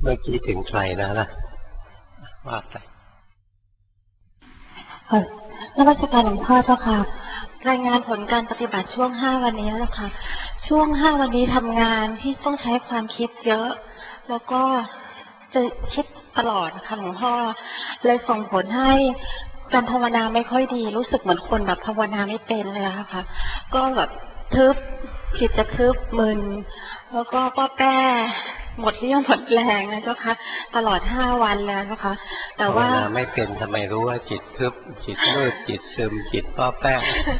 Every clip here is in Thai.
เมื่อกี้ถึงใครนะล่ะว่าไปนมัสการหลวงพ่อเจ้าค่ะรายงานผลการปฏิบัติช่วง5 วันนี้แล้วค่ะช่วง5 วันนี้ทำงานที่ต้องใช้ความคิดเยอะแล้วก็จะคิดตลอดค่ะหลวงพ่อเลยส่งผลให้การภาวนาไม่ค่อยดีรู้สึกเหมือนคนแบบภาวนาไม่เป็นเลยอะค่ะก็แบบทึบจิตจะทึบมึนแล้วก็ป้อแป้หมดเรี่ยวหมดแรงนะเจ้าค่ะตลอด5 วันแล้วนะคะแต่ว่าภาวนาไม่เป็นทำไมรู้ว่าจิตทึบจิตมืดจิตซึมจิตป้อแป้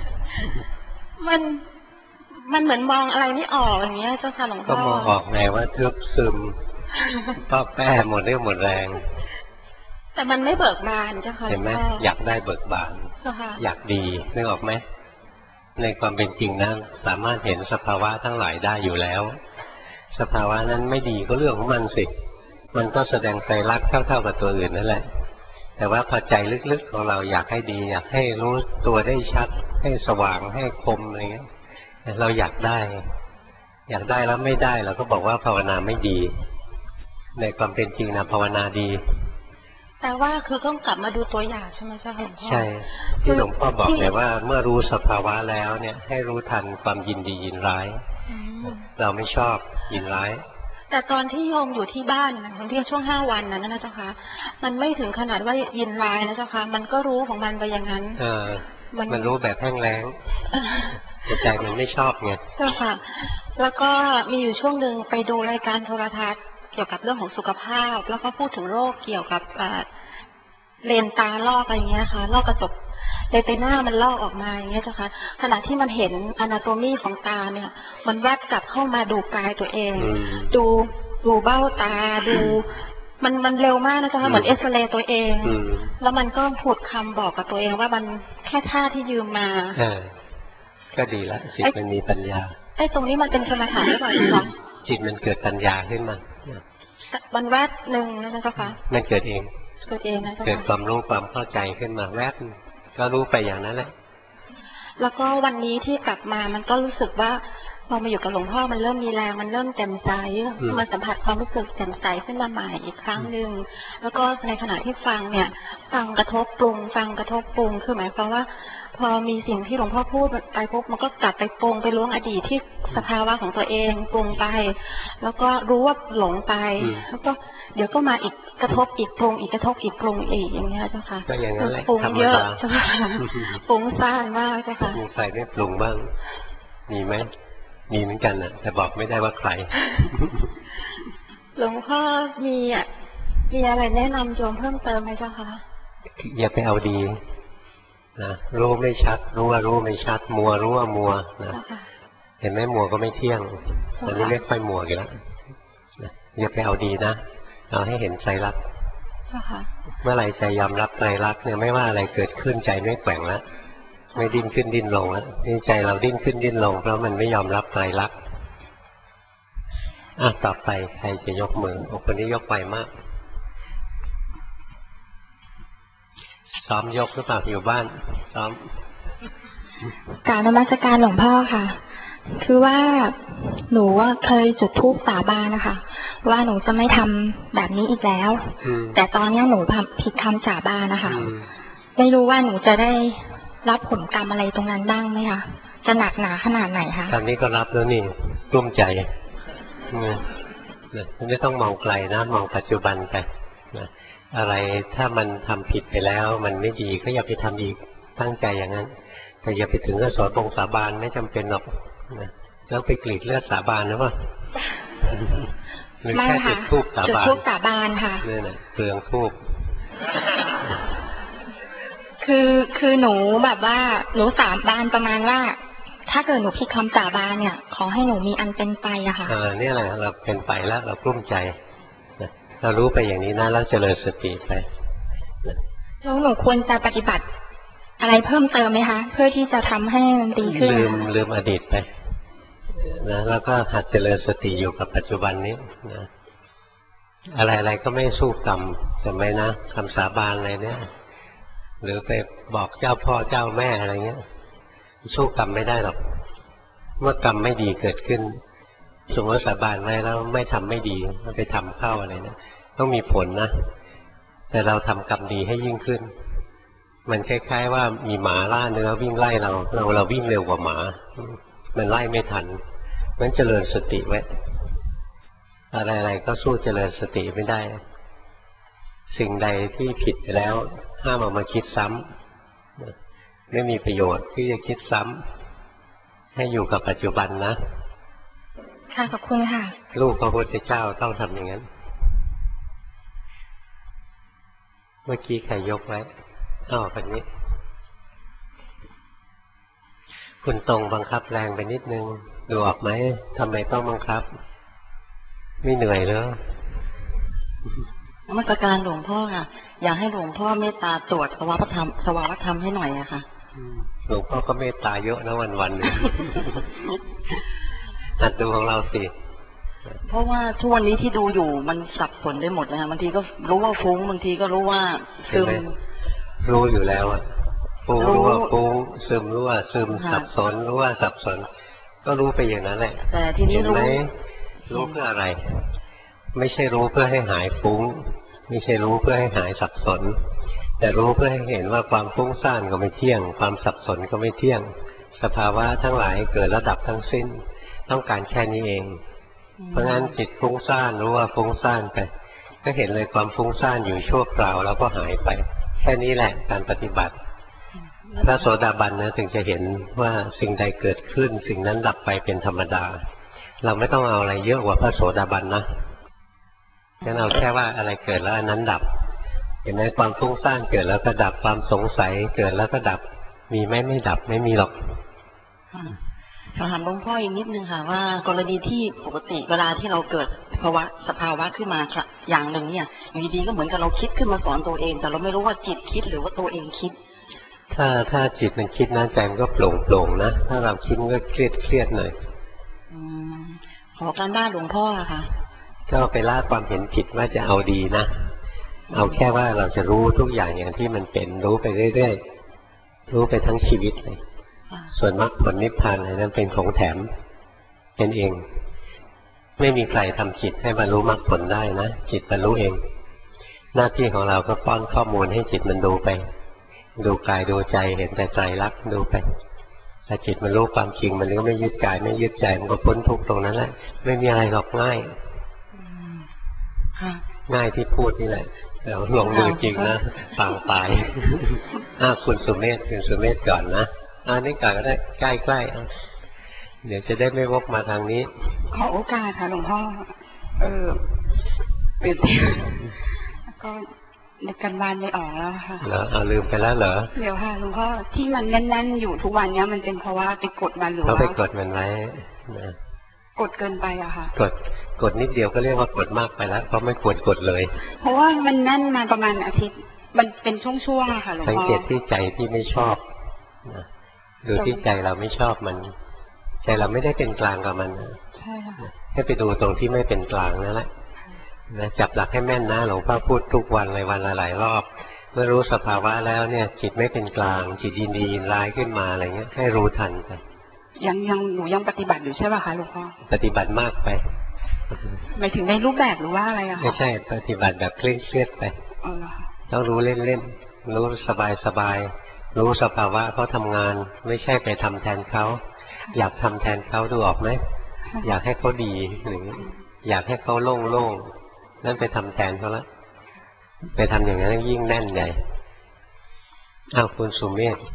มันเหมือนมองอะไรไม่ออกอย่างเงี้ยเจ้าค่ะหลวงพ่อก็มองออกไงว่าทึบซึมป้อแป้หมดเรี่ยวหมดแรงแต่มันไม่เบิกบานเจ้าค่ะเห็นไหมอยากได้เบิกบานอยากดีนึกออกไหมในความเป็นจริงนั้นสามารถเห็นสภาวะทั้งหลายได้อยู่แล้วสภาวะนั้นไม่ดีก็เรื่องของมันสิมันก็แสดงไตรลักษณ์เท่ากับตัวอื่นนั่นแหละแต่ว่าพอใจลึกๆของเราอยากให้ดีอยากให้รู้ตัวได้ชัดให้สว่างให้คมอะไรเงี้ยเราอยากได้แล้วไม่ได้เราก็บอกว่าภาวนาไม่ดีในความเป็นจริงนะภาวนาดีแต่ว่าคือต้องกลับมาดูตัวอย่างใช่ไหมเจ้าค่ะหลวงพ่อใช่ที่หลวงพ่อบอกเลยว่าเมื่อรู้สภาวะแล้วเนี่ยให้รู้ทันความยินดียินร้ายเราไม่ชอบยินร้ายแต่ตอนที่โยมอยู่ที่บ้านนะที่ช่วง5 วันนั้นนะเจ้าค่ะมันไม่ถึงขนาดว่ายินร้ายนะเจ้าค่ะมันก็รู้ของมันไปอย่างนั้นมันรู้แบบแห้งแล้งแต่ใจมันไม่ชอบไงเจ้าค่ะแล้วก็มีอยู่ช่วงหนึ่งไปดูรายการโทรทัศน์เกี่ยวกับเรื่องของสุขภาพแล้วก็พูดถึงโรคเกี่ยวกับเลนตาลอกอะไรเงี้ยค่ะลอกกระจกเลติน่ามันลอกออกมาอย่างเงี้ยเจ้าค่ะขณะที่มันเห็นอนาโตมีของตาเนี่ยมันแวบกลับเข้ามาดูกายตัวเองดูเบ้าตาดูมันเร็วมากนะเจ้าค่ะเหมือนเอ็กซเรย์ตัวเองแล้วมันก็พูดคำบอกกับตัวเองว่ามันแค่ท่าที่ยืมมาก็ดีละจิตมันมีปัญญาตรงนี้มันเป็นสมถะหรือเปล่าคะจิตมันเกิดปัญญาขึ้นมามันแวบหนึ่งนะเจ้าค่ะมันเกิดเองนะเจ้าค่ะเกิดความรู้ความเข้าใจขึ้นมาแวบก็รู้ไปอย่างนั้นแหละแล้วก็วันนี้ที่กลับมามันก็รู้สึกว่าพอมาอยู่กับหลวงพ่อมันเริ่มมีแรงมันเริ่มแจ่มใสมาสัมผัสความรู้สึกแจ่มใสขึ้นมาใหม่อีกครั้งหนึ่งแล้วก็ในขณะที่ฟังเนี่ยฟังกระทบปรุงคือหมายความว่าพอมีสิ่งที่หลวงพ่อพูดไปปุ๊บมันก็กลับไปปรุงไปล้วงอดีตที่สภาวะของตัวเองปรุงไปแล้วก็รู้ว่าหลงไปแล้วก็เดี๋ยวก็มาอีกกระทบอีกปรุงอีกกระทบอีกปรุงอีกอย่างเงี้ยเจ้าค่ะก็อย่างนั้นแหละปรุงเยอะเจ้าค่ะปรุงซ่านมากเจ้าค่ะมีใครไม่ปรุงบ้างมีไหมมีเหมือนกันน่ะแต่บอกไม่ได้ว่าใครหลวงพ่อมีอะไรแนะนำโยมเพิ่มเติมไหมเจ้าคะอย่าไปเอาดีนะรู้ไม่ชัดรู้ว่ารู้ไม่ชัดมัวรู้ว่ามัวนะเห็นไหมมัวก็ไม่เที่ยงตอนนี้ไม่ค่อยมัวกันแล้วอย่าไปเอาดีนะเอาให้เห็นไตรลักษณ์เมื่อไหร่ใจยอมรับไตรลักษณ์เนี่ยไม่ว่าอะไรเกิดขึ้นใจไม่แกว่งแล้วไม่ดิ้นขึ้นดิ้นลงแล้วนี่ใจเราดิ้นขึ้นดิ้นลงเพราะมันไม่ยอมรับไตรลักษณ์ต่อไปใครจะยกมือคนนี้ยกไปมากซ้อมยกหรือเปล่าอยู่บ้านซ้อมกราบนมัสการหลวงพ่อค่ะคือว่าหนูเคยจุดธูปสาบานนะคะว่าหนูจะไม่ทำแบบนี้อีกแล้วแต่ตอนนี้หนูผิดคำสาบานนะคะไม่รู้ว่าหนูจะได้รับผลกรรมอะไรตรงนั้นบ้างไหมคะจะหนักหนาขนาดไหนคะตอนนี้ก็รับแล้วนี่กลุ้มใจไม่ต้องมองไกลนะมองปัจจุบันไปอะไรถ้ามันทำผิดไปแล้วมันไม่ดีก็อย่าไปทำอีกตั้งใจอย่างนั้นแต่อย่าไปถึงกับสอนปงสาบานไม่จำเป็นหรอกแล้วไปกรีดเลือดสาบานหรือเปล่าหรือแค่จุดธูปสาบานจุดธูปสาบานค่ะนี่แหละเปลืองธูปคือหนูแบบว่าหนูสาบานประมาณว่าถ้าเกิดหนูผิดคำสาบานเนี่ยขอให้หนูมีอันเป็นไปอะค่ะนี่แหละเราเป็นไปแล้วเรากลุ้มใจเรารู้ไปอย่างนี้นะแล้วเจริญสติไปแล้วหนูควรจะปฏิบัติอะไรเพิ่มเติมไหมคะเพื่อที่จะทำให้มันดีขึ้นลืมอดีตไปนะแล้วก็หัดเจริญสติอยู่กับปัจจุบันนี้นะอะไรก็ไม่สู้กรรมจำไว้นะคำสาบานอะไรเนี่ยหรือไปบอกเจ้าพ่อเจ้าแม่อะไรเงี้ยสู้กรรมไม่ได้หรอกเมื่อกรรมไม่ดีเกิดขึ้นสมมติสาบานไว้แล้วไม่ทำไม่ดีมันไปทำเข้าอะไรนะต้องมีผลนะแต่เราทำกรรมดีให้ยิ่งขึ้นมันคล้ายๆว่ามีหมาล่าเนื้อวิ่งไล่เราวิ่งเร็วกว่าหมามันไล่ไม่ทันงั้นเจริญสติไว้อะไรๆก็สู้เจริญสติไม่ได้สิ่งใดที่ผิดไปแล้วห้ามเอามาคิดซ้ำไม่มีประโยชน์ที่จะคิดซ้ำให้อยู่กับปัจจุบันนะค่ะขอบคุณค่ะลูกพระพุทธเจ้าต้องทำอย่างนั้นเมื่อกี้ใครยกไว้คนนี้คุณตรงบังคับแรงไปนิดนึงดูออกไหมทำไมต้องบังคับไม่เหนื่อยเลยนมัสการหลวงพ่อค่ะอยากให้หลวงพ่อเมตตาตรวจสภาวะธรรมให้หน่อยอะค่ะหลวงพ่อก็เมตตาเยอะนะวันๆนึงหัดดูของเราสิเพราะว่าทุกวันนี้ที่ดูอยู่มันสับสนได้หมดนะคะบางทีก็รู้ว่าฟุ้งบางทีก็รู้ว่าซึมรู้อยู่แล้วอะฟุ้งรู้ว่าฟุ้งซึมรู้ว่าซึมสับสนรู้ว่าสับสนก็รู้ไปอย่างนั้นแหละแต่ทีนี้รู้เพื่ออะไรไม่ใช่รู้เพื่อให้หายฟุ้งไม่ใช่รู้เพื่อให้หายสับสนแต่รู้เพื่อให้เห็นว่าความฟุ้งซ่านก็ไม่เที่ยงความสับสนก็ไม่เที่ยงสภาวะทั้งหลายเกิดระดับทั้งสิ้นต้องการแค่นี้เองเพราะงั้นจิตฟุ้งซ่านรู้ว่าฟุ้งซ่านไปก็เห็นเลยความฟุ้งซ่านอยู่ชั่วคราวแล้วก็หายไปแค่นี้แหละการปฏิบัติพระโสดาบันนะถึงจะเห็นว่าสิ่งใดเกิดขึ้นสิ่งนั้นดับไปเป็นธรรมดาเราไม่ต้องเอาอะไรเยอะกว่าพระโสดาบันนะงั้นเอาแค่ว่าอะไรเกิดแล้วอันนั้นดับเห็นไหมความฟุ้งซ่านเกิดแล้วก็ดับความสงสัยเกิดแล้วก็ดับมีไหมไม่ดับไม่มีหรอกถามหลวงพ่ออีกนิดนึงค่ะว่ากรณีที่ปกติเวลาที่เราเกิดสภาวะขึ้นมาอย่างหนึ่งเนี่ยอยู่ดีๆก็เหมือนกับเราคิดขึ้นมาสอนตัวเองแต่เราไม่รู้ว่าจิตคิดหรือว่าตัวเองคิดถ้าจิตมันคิดนะใจมันก็โปร่งนะถ้าเราคิดก็เครียดหน่อยขอการบ้านหลวงพ่อค่ะก็ไปละความเห็นผิดว่าจะเอาดีนะเอาแค่ว่าเราจะรู้ทุกอย่างอย่างที่มันเป็นรู้ไปเรื่อยๆรู้ไปทั้งชีวิตเลยส่วนมรรคผลนิพพานอะไรนั้นเป็นของแถมเป็นเองไม่มีใครทำจิตให้บรรลุมรรคผลได้นะจิตบรรลุเองหน้าที่ของเราก็ป้อนข้อมูลให้จิตมันดูไปดูกายดูใจเห็นแต่ไตรลักษณ์ดูไปถ้าจิตมันรู้ความจริงมันก็ไม่ยึดกายไม่ยึดใจมันก็พ้นทุกข์ตรงนั้นแหละไม่มีอะไรหรอกง่ายง่ายที่พูดนี่แหละเดี๋ยวลงมือจริงนะปางตายคุณสุเมธก่อนนะนี่ก่อนก็ได้ใกล้ๆเดี๋ยวจะได้ไม่วกมาทางนี้ขอโอกาสค่ะหลวงพ่อตื่นก็ในการบ้านไม่ออกแล้วค่ะลืมไปแล้วเหรอเดี๋ยวค่ะหลวงพ่อที่มันแน่นๆอยู่ทุกวันนี้มันเป็นเพราะว่าไปกดมันหรือว่าไปกดมันไว้กดเกินไปอะค่ะกดนิดเดียวก็เรียกว่ากดมากไปแล้วเพราะไม่ควรกดเลยเพราะว่ามันแน่นมาประมาณอาทิตย์มันเป็นช่วงๆอะค่ะหลวงพ่อสังเกตที่ใจที่ไม่ชอบดูที่ใจเราไม่ชอบมันใจเราไม่ได้เป็นกลางกับมันใช่ค่ะให้ไปดูตรงที่ไม่เป็นกลางนั่นแหละจับหลักให้แม่นนะหลวงพ่อพูดทุกวันเลยวันละหลายรอบเมื่อรู้สภาวะแล้วเนี่ยจิตไม่เป็นกลางจิตยินดียินร้ายขึ้นมาอะไรเงี้ยให้รู้ทันไปหนูยังปฏิบัติอยู่ใช่ป่ะคะหลวงพ่อปฏิบัติมากไปหมายถึงในรูปแบบหรือว่าอะไรอะคะไม่ใช่ปฏิบัติแบบเครียดไปต้องรู้เล่นๆรู้สบายรู้สภาวะเขาทำงานไม่ใช่ไปทำแทนเขาอยากทำแทนเขาดูออกไหมอยากให้เขาดีหรืออยากให้เขาโล่งนั่นไปทำแทนเขาละไปทำอย่างนั้นยิ่งแน่นใหญ่คุณสุเมธ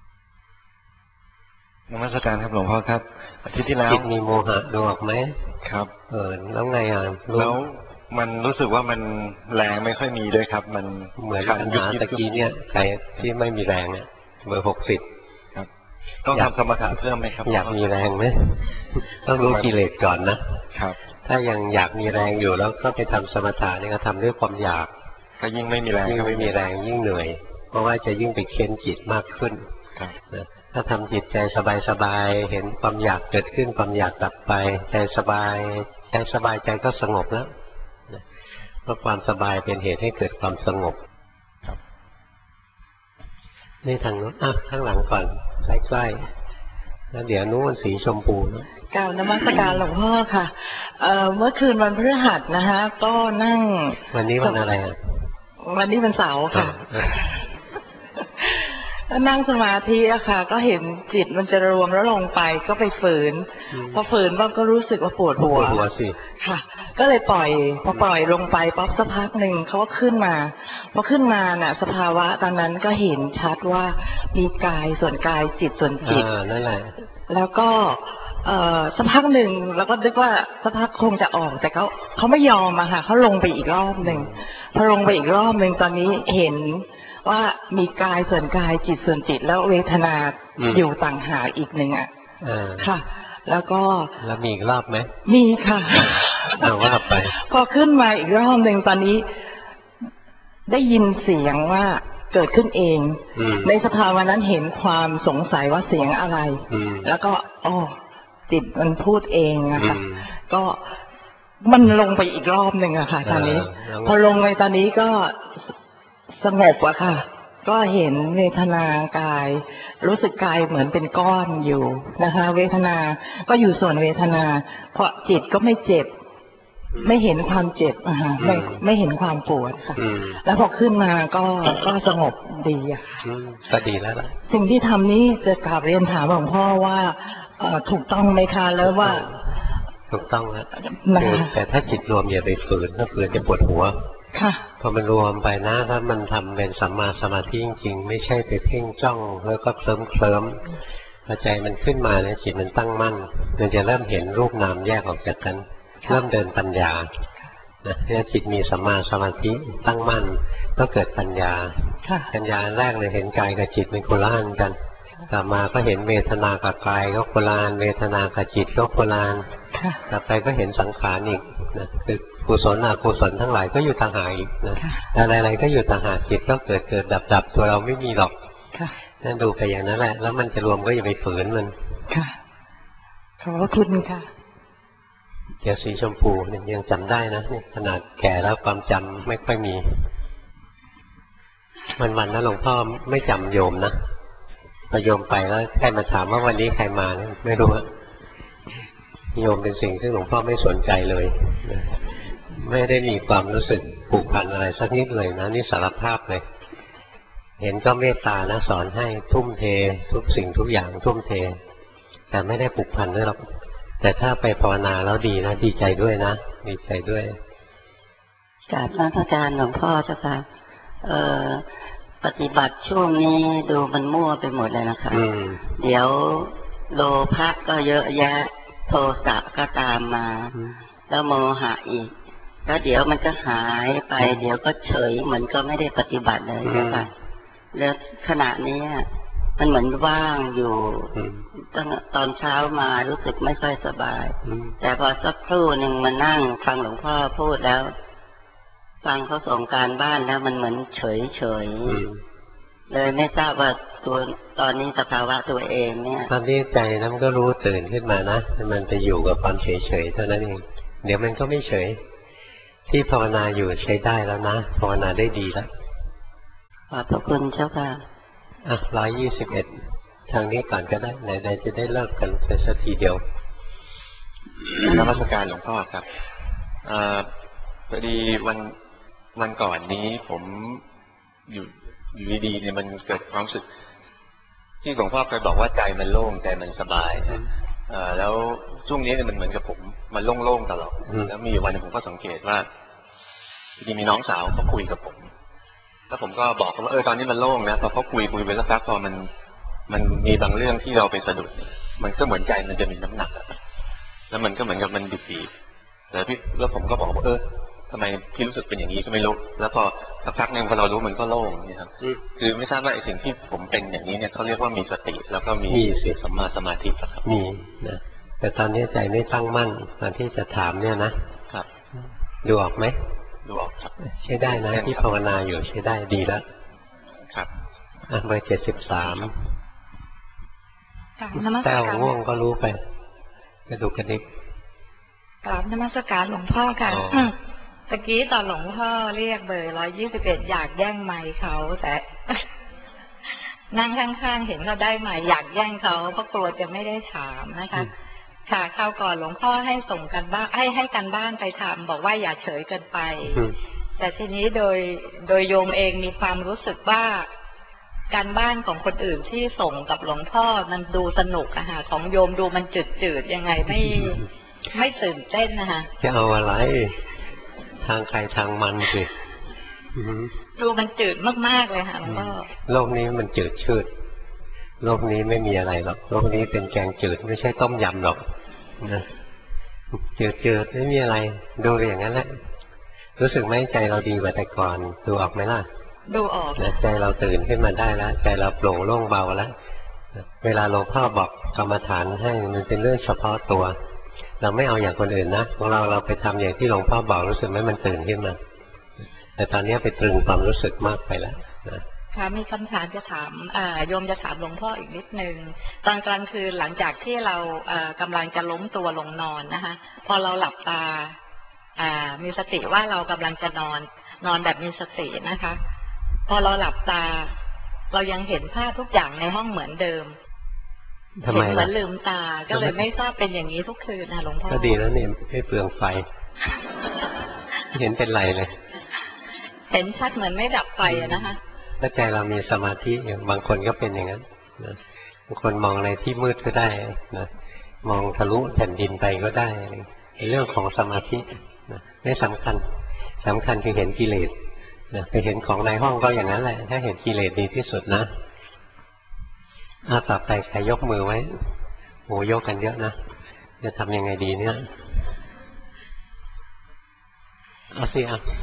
นมัสการครับหลวงพ่อครับอาทิตย์ที่แล้วจิตมีโมหะดูออกไหมครับแล้วไงแล้วมันรู้สึกว่ามันแรงไม่ค่อยมีด้วยครับมันเหมือนปัญหาตะกี้เนี่ยใครที่ไม่มีแรงเนี่ยเบอร์60 ครับต้องทำสมถะเพิ่มไหมครับอยากมีแรงไหมต้องรู้กิเลสก่อนนะครับถ้ายังอยากมีแรงอยู่แล้วก็ไปทำสมถะนี่ก็ทำด้วยความอยากก็ยิ่งไม่มีแรงยิ่งไม่มีแรงยิ่งเหนื่อยเพราะว่าจะยิ่งไปเค้นจิตมากขึ้นถ้าทำจิตใจสบายๆเห็นความอยากเกิดขึ้นความอยากดับไปใจสบายใจก็สงบแล้วเพราะความสบายเป็นเหตุให้เกิดความสงบนี่ทางนู้นข้างหลังก่อนใกล้ๆแล้วเดี๋ยวนู้นสีชมพูกล่าวนมัสการหลวงพ่อค่ะเมื่อคืนวันพฤหัสนะคะก็นั่งวันนี้วันอะไรอ่ะวันนี้วันเสาร์ค่ะนั่งสมาธิอะค่ะก็เห็นจิตมันจะรวมแล้วลงไปก็ไปฝืนพอฝืนว่าก็รู้สึกว่าปวดหัวสิค่ะก็เลยปล่อยพอปล่อยลงไปป๊อปสักพักหนึ่งเขาก็ขึ้นมาพอขึ้นมาน่ะสภาวะตอนนั้นก็เห็นชัดว่ามีกายส่วนกายจิตส่วนจิตนั่นแหละแล้วก็สักพักหนึ่งแล้วก็นึกว่าสักพักคงจะออกแต่เขาไม่ยอมอะค่ะเขาลงไปอีกรอบหนึ่งพอลงไปอีกรอบหนึ่งตอนนี้เห็นว่ามีกายส่วนกายจิตส่วนจิตแล้วเวทนาอยู่ต่างหากอีกหนึ่งอ่ะค่ะแล้วมีอีกรอบไหมมีค่ะว่าไปพอขึ้นมาอีกรอบหนึ่งตอนนี้ได้ยินเสียงว่าเกิดขึ้นเองในสภาวะนั้นเห็นความสงสัยว่าเสียงอะไรแล้วก็จิตมันพูดเองนะคะก็มันลงไปอีกรอบหนึ่งอะค่ะตอนนี้พอลงไปตอนนี้ก็สงบอะค่ะก็เห็นเวทนากายรู้สึกกายเหมือนเป็นก้อนอยู่นะคะเวทนาก็อยู่ส่วนเวทนาเพราะจิตก็ไม่เจ็บไม่เห็นความเจ็บอะค่ะไม่เห็นความปวดค่ะแล้วพอขึ้นมาก็สงบดีอะก็ดีแล้วล่ะสิ่งที่ทำนี้จะกราบเรียนถามหลวงพ่อว่าถูกต้องไหมคะแล้วว่าถูกต้องแล้วแต่ถ้าจิตรวมอย่าไปฝืนถ้าฝืนจะปวดหัวพอมันรวมไปนะถ้ามันทำเป็นสัมมาสมาธิจริงๆไม่ใช่ไปเพ่งจ้องแล้วก็เคลิ้มพอใจมันขึ้นมาเนี่ยจิตมันตั้งมั่นมันจะเริ่มเห็นรูปนามแยกออกจากกันเริ่มเดินปัญญาเนี่ยจิตมีสัมมาสมาธิตั้งมั่นก็เกิดปัญญาปัญญาแรกเลยเห็นกายกับจิตเป็นคนละอันกันกลับมาก็เห็นเวทนากับกายก็คนละอันเวทนากับจิตก็คนละอันกลับไปก็เห็นสังขารอีกนะคือกุศลอกุศลทั้งหลายก็อยู่ต่างหากอีกนะอะไรๆก็อยู่ต่างหากจิตก็เกิดดับตัวเราไม่มีหรอกนั่นดูไปอย่างนั้นแหละแล้วมันจะรวมก็อย่าไปฝืนมันค่ะขอบคุณค่ะเดี๋ยวสีชมพูเนี่ยยังจำได้นะนี่ขนาดแก่แล้วความจำไม่ค่อยมีวันๆนะหลวงพ่อไม่จำโยมนะพอโยมไปแล้วใครมาถามว่าวันนี้ใครมาไม่รู้โยมเป็นสิ่งที่หลวงพ่อไม่สนใจเลยไม่ได้มีความรู้สึกผูกพันอะไรสักนิดเลยนะนี่สารภาพเลยเห็นก็เมตตานะสอนให้ทุ่มเททุกสิ่งทุกอย่างทุ่มเทแต่ไม่ได้ผูกพันด้วยหรอกแต่ถ้าไปภาวนาแล้วดีนะดีใจด้วยนะดีใจด้วยกราบนมัสการหลวงพ่อเจ้าค่ะปฏิบัติช่วงนี้ดูมันมั่วไปหมดเลยนะคะเดี๋ยวโลภะก็เยอะแยะโทสะก็ตามมาแล้วโมหะอีกแล้วเดี๋ยวมันก็หายไปเดี๋ยวก็เฉยเหมือนก็ไม่ได้ปฏิบัติเลยใช่ปะแล้วขณะนี้มันเหมือนว่างอยู่ตั้งตอนเช้ามารู้สึกไม่ค่อยสบายแต่พอสักครู่หนึ่งมานั่งฟังหลวงพ่อพูดแล้วฟังเขาส่งการบ้านแล้วมันเหมือนเฉยเลยไม่ทราบว่าตัวตอนนี้สภาวะตัวเองเนี่ยตอนนี้ใจนั้นก็รู้ตื่นขึ้นมานะมันไปอยู่กับความเฉยๆเท่านั้นเองเดี๋ยวมันก็ไม่เฉยที่ภาวนาอยู่ใช้ได้แล้วนะภาวนาได้ดีแล้วขอบพระคุณเจ้าค่ะ 121ทางนี้ก่อนก็ได้ไหนๆจะได้เลิกกันไปสักทีเดียวนมัสการหลวงพ่อครับพอดีวันก่อนนี้ผมอยู่ดีๆเนี่ยมันเกิดความรู้สึกที่หลวงพ่อเคยบอกว่าใจมันโล่งใจมันสบายแล้วช่วงนี้เนี่ยมันเหมือนกับผมมันโล่งๆตลอดแล้วมีวันนึงผมก็สังเกตว่ามีน้องสาวเขาคุยกับผมแล้วผมก็บอกเขาว่าตอนนี้มันโล่งนะพอเขาคุยไปสักพักพอมันมีบางเรื่องที่เราไปสะดุดมันก็เหมือนใจมันจะมีน้ำหนักแล้วมันก็เหมือนกับมันบีบแล้วผมก็บอกว่าทำไมพี่รู้สึกเป็นอย่างนี้ก็ไม่รู้แล้วพอสักพักนึงพอเรารู้มันก็โล่งนี่ครับคือไม่ทราบว่าไอ้สิ่งที่ผมเป็นอย่างนี้เนี่ยเขาเรียกว่ามีสติแล้วก็มีสัมมาสมาธิครับมีนะแต่ตอนนี้ใจไม่ตั้งมั่นตอนที่จะถามเนี่ยนะครับดูออกไหมดูออกครับใช้ได้นะที่ภาวนาอยู่ใช้ได้ดีแล้วครับเบอร์73แต้วง่วงก็รู้ไปกระดูกกระดิกกราบนมัสการหลวงพ่อค่ะตะกี้ตอนหลวงพ่อเรียกเบอร์121อยากแย่งไมค์เขาแต่นั่งข้างๆเห็นเขาได้ไมค์อยากแย่งเขาเพราะกลัวจะไม่ได้ถามนะคะค่ะคราวก่อนหลวงพ่อให้ส่งกันบ้านให้กันบ้านไปทำบอกว่าอย่าเฉยเกินไป แต่ทีนี้โดยโยมเองมีความรู้สึกว่าการบ้านของคนอื่นที่ส่งกับหลวงพ่อมันดูสนุกอะค่ะของโยมดูมันจืดๆยังไงไม่ตื่นเต้นนะคะจะเอาอะไรทางใครทางมันสิดูมันจืดมากๆเลยค่ะหลวงพ่อโลกนี้มันจืดชืดโลกนี้ไม่มีอะไรหรอกโลกนี้เป็นแกงจืดไม่ใช่ต้มยำหรอกนะจืดไม่มีอะไรดูอย่างนั้นแหละรู้สึกไหมใจเราดีกว่าแต่ก่อนดูออกไหมล่ะดูออกใจเราตื่นขึ้นมาได้แล้วใจเราโปร่งโล่งเบาแล้วเวลาหลวงพ่อบอกกรรมฐานให้มันเป็นเรื่องเฉพาะตัวเราไม่เอาอย่างคนอื่นนะของเราไปทำอย่างที่หลวงพ่อบอกรู้สึกไหมมันตื่นขึ้นมาแต่ตอนนี้ไปตรึงความรู้สึกมากไปแล้วค่ะมีคำถามจะถามโยมจะถามหลวงพ่ออีกนิดนึงตอนกลางคืนหลังจากที่เรากำลังจะล้มตัวลงนอนนะคะพอเราหลับตามีสติว่าเรากำลังจะนอนแบบมีสตินะคะพอเราหลับตาเรายังเห็นภาพทุกอย่างในห้องเหมือนเดิมเห็นเหมือนลืมตาก็เลยไม่ทราบเป็นอย่างนี้ทุกคืนนะหลวงพ่อก็ดีแล้วเนี่ยไม่เปลืองไฟเห็นเป็นไรเลยเห็นชัดเหมือนไม่ดับไฟนะคะถ้าใจเรามีสมาธิอย่างบางคนก็เป็นอย่างนั้นนะบางคนมองในที่มืดก็ได้นะมองทะลุแผ่นดินไปก็ได้เรื่องของสมาธินะไม่สำคัญคือเห็นกิเลสนะไปเห็นของในห้องก็อย่างนั้นแหละถ้าเห็นกิเลสดีที่สุดนะต่อไปใครยกมือไว้โอ้ยกกันเยอะนะจะทำยังไงดีเนี่ยเอาสิ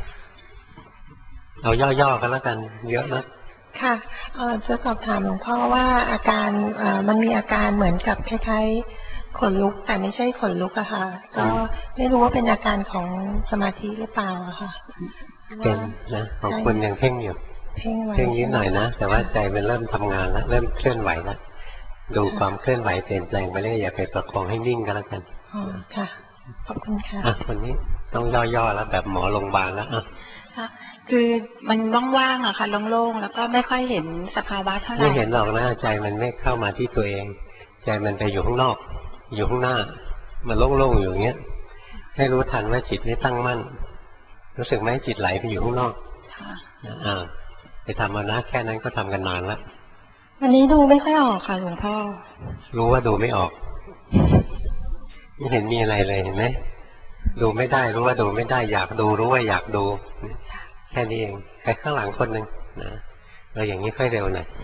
เอาย่อๆกันแล้วกันเยอะนะค่ะจะสอบถามหลวงพ่อว่าอาการมันมีอาการเหมือนกับคล้ายๆขนลุกแต่ไม่ใช่ขนลุกอะค่ะก็ไม่รู้ว่าเป็นอาการของสมาธิหรือเปล่าอะค่ะเป็นนะของคุณยังเพ่งอยู่เพ่งนิดหน่อยนะแต่ว่าใจมันเริ่มทำงานแล้วเริ่มเคลื่อนไหวแล้วดูความเคลื่อนไหวเปลี่ยนแปลงไปเรื่อยอย่าไปประคองให้นิ่งก็แล้วกันอ๋อค่ะขอบคุณค่ะคนนี้ต้องย่อๆแล้วแบบหมอโรงพยาบาลแล้วคือมันว่างๆอะค่ะโล่งๆแล้วก็ไม่ค่อยเห็นสภาวะเท่าไหร่ไม่เห็นหรอกนะใจมันไม่เข้ามาที่ตัวเองใจมันไปอยู่ข้างนอกอยู่ข้างหน้ามันโล่งๆอยู่อย่างเงี้ยให้รู้ทันว่าจิตไม่ตั้งมั่นรู้สึกไหมจิตไหลไปอยู่ข้างนอกไปทำมานะแค่นั้นก็ทำกันนานแล้ววันนี้ดูไม่ค่อยออกค่ะหลวงพ่อรู้ว่าดูไม่ออกไม่เห็นมีอะไรเลยเห็นไหมดูไม่ได้รู้ว่าดูไม่ได้อยากดูรู้ว่าอยากดูแค่นี้เองไปข้างหลังคนหนึ่งนะเราอย่างนี้ค่อยเร็วหน่อย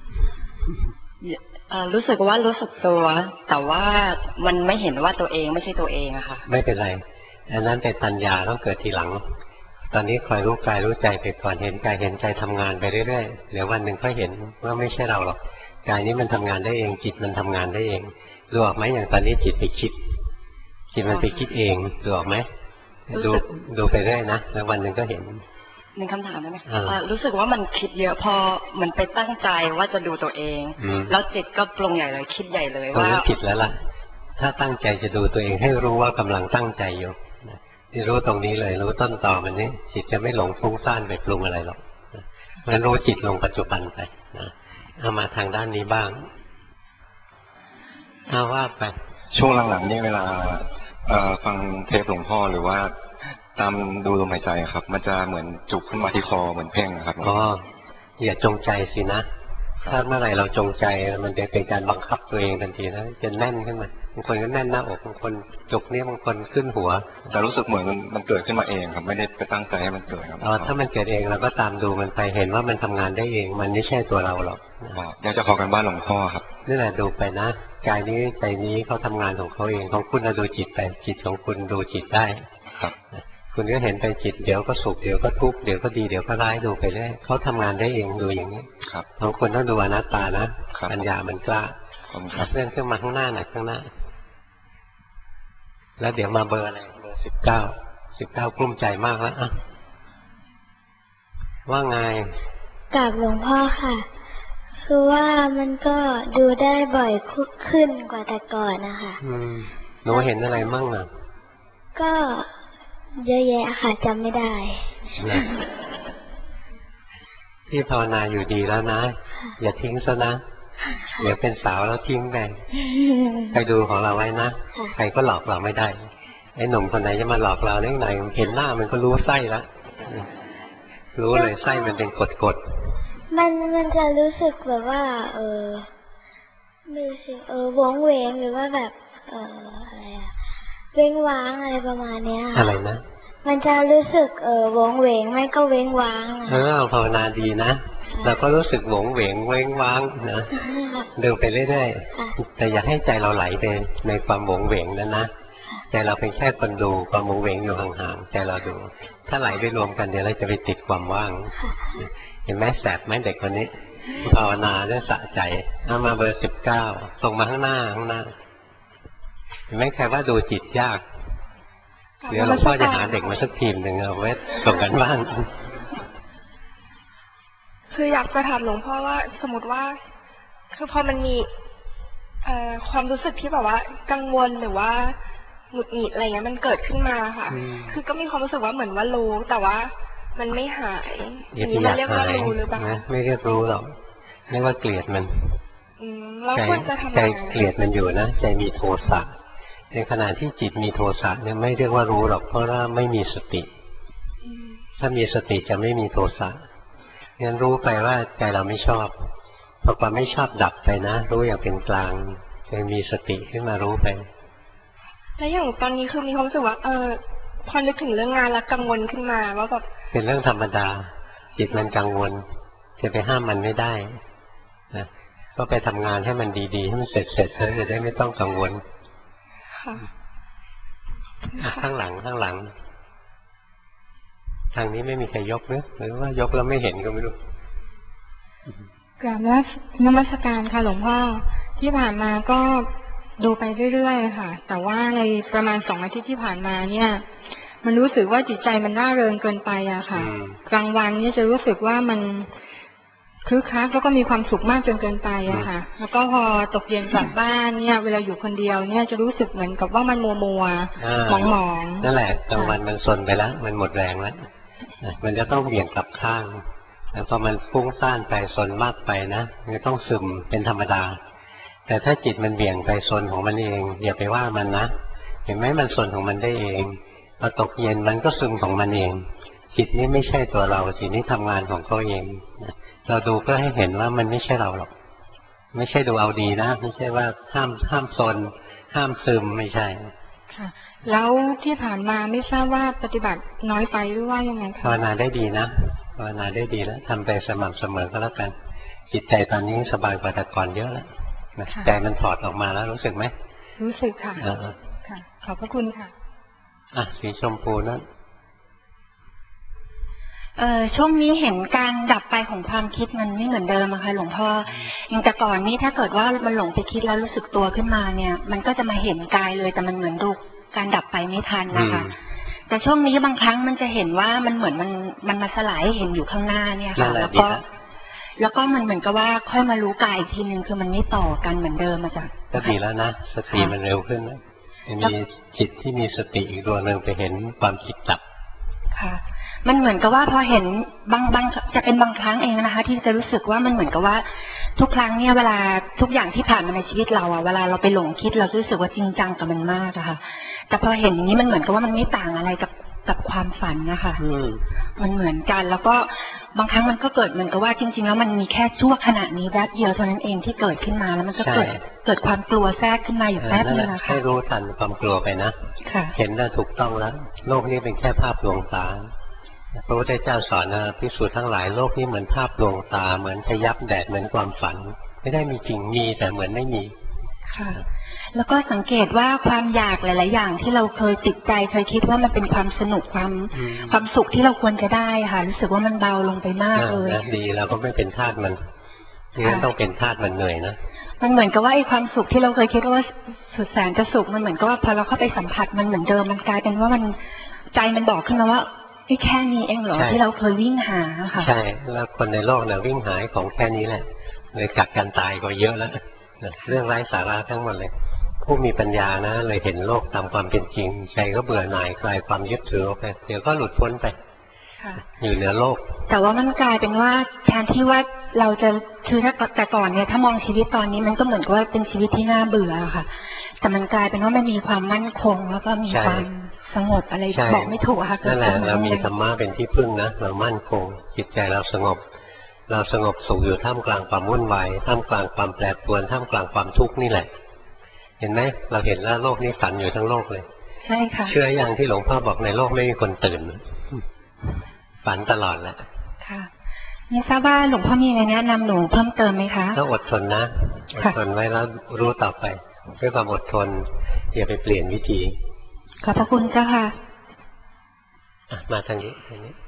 รู้สึกว่ารู้สึกตัวแต่ว่ามันไม่เห็นว่าตัวเองไม่ใช่ตัวเองอะค่ะไม่เป็นไรอันนั้นเป็นปัญญาต้องเกิดทีหลังตอนนี้คอยรู้กายรู้ใจไปก่อนเห็นกายเห็นใจทำงานไปเรื่อยๆเดี๋ยววันหนึ่งค่อยเห็นว่าไม่ใช่เราหรอกกายนี้มันทำงานได้เองจิตมันทำงานได้เองรู้ออกไหมอย่างตอนนี้จิตไปคิดจิตมันไปคิดเองรู้ออกไหมดูไปเรื่อยนะแล้ววันหนึ่งก็เห็นหนึ่งคำถามได้ไหมรู้สึกว่ามันคิดเยอะพอมันไปตั้งใจว่าจะดูตัวเองแล้วจิตก็ปรุงใหญ่เลยคิดใหญ่เลยว่าผิดแล้วล่ะถ้าตั้งใจจะดูตัวเองให้รู้ว่ากำลังตั้งใจอยู่ที่รู้ตรงนี้เลยรู้ต้นตอมันนี้จิตจะไม่หลงฟุ้งซ่านไปปรุงอะไรหรอกงั้นรู้จิตลงปัจจุบันไปนะเอามาทางด้านนี้บ้างเอาว่าไปช่วงหลังๆนี่เวลาฟังเทปหลวงพ่อหรือว่าตามดูลมหายใจครับมันจะเหมือนจุกขึ้นมาที่คอเหมือนเพ่งครับอย่าจงใจสินะถ้าเมื่อไหร่เราจงใจมันจะเป็นการบังคับตัวเองทันทีนะจะแน่นขึ้นมาบางคนก็แน่นหน้าอกบางคนจุกนี่บางคนขึ้นหัวแต่รู้สึกเหมือนมันเกิดขึ้นมาเองครับไม่ได้ไปตั้งใจให้มันเกิดครับถ้ามันเกิดเองเราก็ตามดูมันไปเห็นว่ามันทำงานได้เองมันไม่ใช่ตัวเราหรอกอยากจะขอกันบ้านหลวงพ่อครับนี่แหละดูไปนะกายนี้ใจนี้เขาทำงานของเขาเองของคุณดูจิตไปจิตของคุณดูจิตได้ครับคุณก็เห็นไปจิตเดี๋ยวก็สุขเดี๋ยวก็ทุกข์เดี๋ยวก็ดีเดี๋ยวก็ร้ายดูไปเรื่อยเขาทำงานได้เองดูอย่างนี้ของคุณต้องดูอนัตตานะปัญญามันกล้าเรื่องขึ้นมาข้างหน้าหน่อยข้างหน้าแล้วเดี๋ยวมาเบอร์อะไรเบอร์19กลุ้มใจมากแล้วอ่ะว่าไงกับหลวงพ่อค่ะคือว่ามันก็ดูได้บ่อยขึ้นกว่าแต่ก่อนนะคะหนูเห็นอะไรมั่งอ่ะก็เยอะแยะค่ะจำไม่ได้ที่ภาวนาอยู่ดีแล้วนะอย่าทิ้งซะนะเดี๋ยวเป็นสาวแล้วทิ้งไปใครดูของเราไว้นะใครก็หลอกเราไม่ได้ไอ้หนุ่มคนไหนจะมาหลอกเราได้ไงเห็นหน้ามันก็รู้ไส้แล้วรู้เลยไส้มันเป็นกดมันจะรู้สึกแบบว่าไม่รู้สึกวงเวงหรือว่าแบบอะไรอะเว้งว้างอะไรประมาณเนี้ยอะไรนะมันจะรู้สึกวงเวงไม่ก็เว้งว้างภาวนาดีนะเราก็รู้สึกหวงเหวงเว้งว้างนะเดินไปเรื่อยๆแต่อย่าให้ใจเราไหลไปในความหวงเหวงนั้นนะใจเราเป็นแค่คนดูความหวงเหวงอยู่ห่างๆใจเราดูถ้าไหลไปรวมกันเดี๋ยวเราจะไปติดความว่างเห็นไหมแสบไหมเด็กคนนี้ภาวนาได้สะใจเอามาเบอร์19ส่งมาข้างหน้าเห็นไหมใครว่าดูจิตยากเดี๋ยวหลวงพ่อจะหาเด็กมาสักทีมหนึ่งเอาไว้ส่งกันบ้านคืออยากจะถามหลวงพ่อว่าสมมติว่าคือพอมันมีความรู้สึกที่แบบว่ากังวลหรือว่าหงุดหงิดอะไรเงี้ยมันเกิดขึ้นมาค่ะคือก็มีความรู้สึกว่าเหมือนว่ารู้แต่ว่ามันไม่หายนี่มันเรียกว่ารู้หรือเปล่าไม่เรียกรู้หรอกเรียกว่าเกลียดมันใจเกลียดมันอยู่นะใจมีโทสะในขณะที่จิตมีโทสะเนี่ยไม่เรียกว่ารู้หรอกเพราะว่าไม่มีสติถ้ามีสติจะไม่มีโทสะงั้นรู้ไปว่าใจเราไม่ชอบพอความไม่ชอบดับไปนะรู้อย่างเป็นกลางจะมีสติขึ้นมารู้ไปแล้วอย่างตอนนี้คือมีความรู้สึกว่าพอนึกถึงเรื่องงานแล้วกังวลขึ้นมาว่าแบบเป็นเรื่องธรรมดาจิตมันกังวลจะไปห้ามมันไม่ได้นะก็ไปทำงานให้มันดีๆให้มันเสร็จแล้วจะได้ไม่ต้องกังวลข้างหลังทางนี้ไม่มีใครยกหรือว่ายกแล้วไม่เห็นก็ไม่รู้กราบนมัสการค่ะหลวงพ่อที่ผ่านมาก็ดูไปเรื่อยๆค่ะแต่ว่าในประมาณ2 อาทิตย์ที่ผ่านมาเนี่ยมันรู้สึกว่าจิตใจมันน่าเริงเกินไปอะค่ะกลางวันนี่จะรู้สึกว่ามันคึกคักแล้วก็มีความสุขมากจนเกินไปอะค่ะแล้วก็พอตกเย็นกลับบ้านเนี่ยเวลาอยู่คนเดียวเนี่ยจะรู้สึกเหมือนกับว่ามันมัวหมองนั่นแหละกลางวันมันซนไปแล้วมันหมดแรงแล้วมันจะต้องเบี่ยงกลับข้างแต่พอมันฟุ้งซ่านไปซนมากไปนะมันจะต้องซึมเป็นธรรมดาแต่ถ้าจิตมันเบี่ยงไปซนของมันเองอย่าไปว่ามันนะเห็นไหมมันซนของมันได้เองพอตกเย็นมันก็ซึมของมันเองจิตนี้ไม่ใช่ตัวเราจิตนี้ทำงานของเขาเองเราดูเพื่อให้เห็นว่ามันไม่ใช่เราหรอกไม่ใช่ดูเอาดีนะไม่ใช่ว่าห้ามซนห้ามซึมไม่ใช่ค่ะแล้วที่ผ่านมาไม่ทราบว่าปฏิบัติน้อยไปหรือว่ายังไงคะภาวนาได้ดีนะภาวนาได้ดีแล้วทำไปสม่ำเสมอก็แล้วกันจิตใจตอนนี้สบายกว่าแต่ก่อนเยอะแล้วใจมันถอดออกมาแล้วรู้สึกไหมรู้สึกค่ะค่ะขอบพระคุณค่ะสีชมพูนั่นช่วงนี้เห็นการดับไปของความคิดมันไม่เหมือนเดิมอะค่ะหลวงพ่ออย่างแต่ก่อนนี้ถ้าเกิดว่ามันหลงไปคิดแล้วรู้สึกตัวขึ้นมาเนี่ยมันก็จะมาเห็นกายเลยแต่มันเหมือนดูการดับไปไม่ทันนะคะแต่ช่วงนี้บางครั้งมันจะเห็นว่ามันเหมือนมันมาสลายเห็นอยู่ข้างหน้าเนี่ยค่ะแล้วก็มันเหมือนกับว่าค่อยมารู้กายอีกทีนึงคือมันไม่ต่อกันเหมือนเดิมอาจารย์ก็ดีแล้วนะสติมันเร็วขึ้นนะมีจิตที่มีสติอีกดวงหนึ่งไปเห็นความคิดดับค่ะมันเหมือนกับว่าพอเห็นบางจะเป็นบางครั้งเองนะคะที่จะรู้สึกว่ามันเหมือนกับว่าทุกครั้งเนี่ยเวลาทุกอย่างที่ผ่านมาในชีวิตเราอะเวลาเราไปหลงคิดเรารู้สึกว่าจริงจังกับมันมากอะค่ะแต่พอเห็นอย่างนี้มันเหมือนกับว่ามันไม่ต่างอะไรกับความฝันนะคะมันเหมือนกันแล้วก็บางครั้งมันก็เกิดเหมือนกับว่าจริงๆแล้วมันมีแค่ชั่วขณะนี้แป๊บเดียวเท่านั้นเองที่เกิดขึ้นมาแล้วมันก็เกิดความกลัวแทรกขึ้นมาอยู่แป๊บนึงนะคะให้รู้ทันความกลัวไปนะเห็นได้ถูกต้องแล้วโลกนี้เป็นแค่ภาพลวงตาพระพุทธเจ้าสอนนะภิกษุทั้งหลายโลกนี้เหมือนภาพลวงตาเหมือนพยับแดดเหมือนความฝันไม่ได้มีจริงมีแต่เหมือนไม่มีค่ะแล้วก็สังเกตว่าความอยากหลายๆอย่างที่เราเคยติดใจเคยคิดว่ามันเป็นความสนุกความสุขที่เราควรจะได้ค่ะรู้สึกว่ามันเบาลงไปมากเลยดีเราก็ไม่เป็นทาสมันนี่ต้องเป็นทาสมันเหนื่อยนะมันเหมือนกับว่าไอ้ความสุขที่เราเคยคิดว่าสุดแสนจะสุขมันเหมือนกับว่าพอเราเข้าไปสัมผัสมันเหมือนเดิมมันกลายเป็นว่ามันใจมันบอกขึ้นมาว่าแค่นี้เองเหรอที่เราเคยวิ่งหาค่ะใช่แล้วคนในโลกเนี่ยวิ่งหาของแค่นี้แหละเลยกัดกันตายก็เยอะแล้วเรื่องไร้สาระทั้งหมดเลยผู้มีปัญญานะเลยเห็นโลกตามความเป็นจริงใจก็เบื่อหน่ายคลายความยึดถือออกไปเดี๋ยวก็หลุดพ้นไปอยู่เหนือโลกแต่ว่ามันกลายเป็นว่าแทนที่ว่าเราจะคือถ้าแต่ก่อนเนี่ยถ้ามองชีวิตตอนนี้มันก็เหมือนกับว่าเป็นชีวิตที่น่าเบื่อค่ะแต่มันกลายเป็นว่ามันมีความมั่นคงแล้วก็มีความสงบอะไรบอกไม่ถูกค่ะนั่นแหละเรามีธรรมะเป็นที่พึ่งนะเรามั่นคงจิตใจเราสงบสุขอยู่ท่ามกลางความวุ่นวายท่ามกลางความแปรปรวนท่ามกลางความทุกข์นี่แหละเห็นไหมเราเห็นแล้วโลกนี้ฝันอยู่ทั้งโลกเลยใช่ค่ะเชื่ออย่างที่หลวงพ่อบอกในโลกไม่มีคนตื่นฝันตลอดแหละค่ะไม่ทราบว่าหลวงพ่อมีอะไรแนะนำหนูเพิ่มเติมไหมคะต้องอดทนนะอดทนไว้แล้วรู้ต่อไปด้วยความอดทนอย่าไปเปลี่ยนวิธีขอบพระคุณเจ้าค่ะมาทางนี้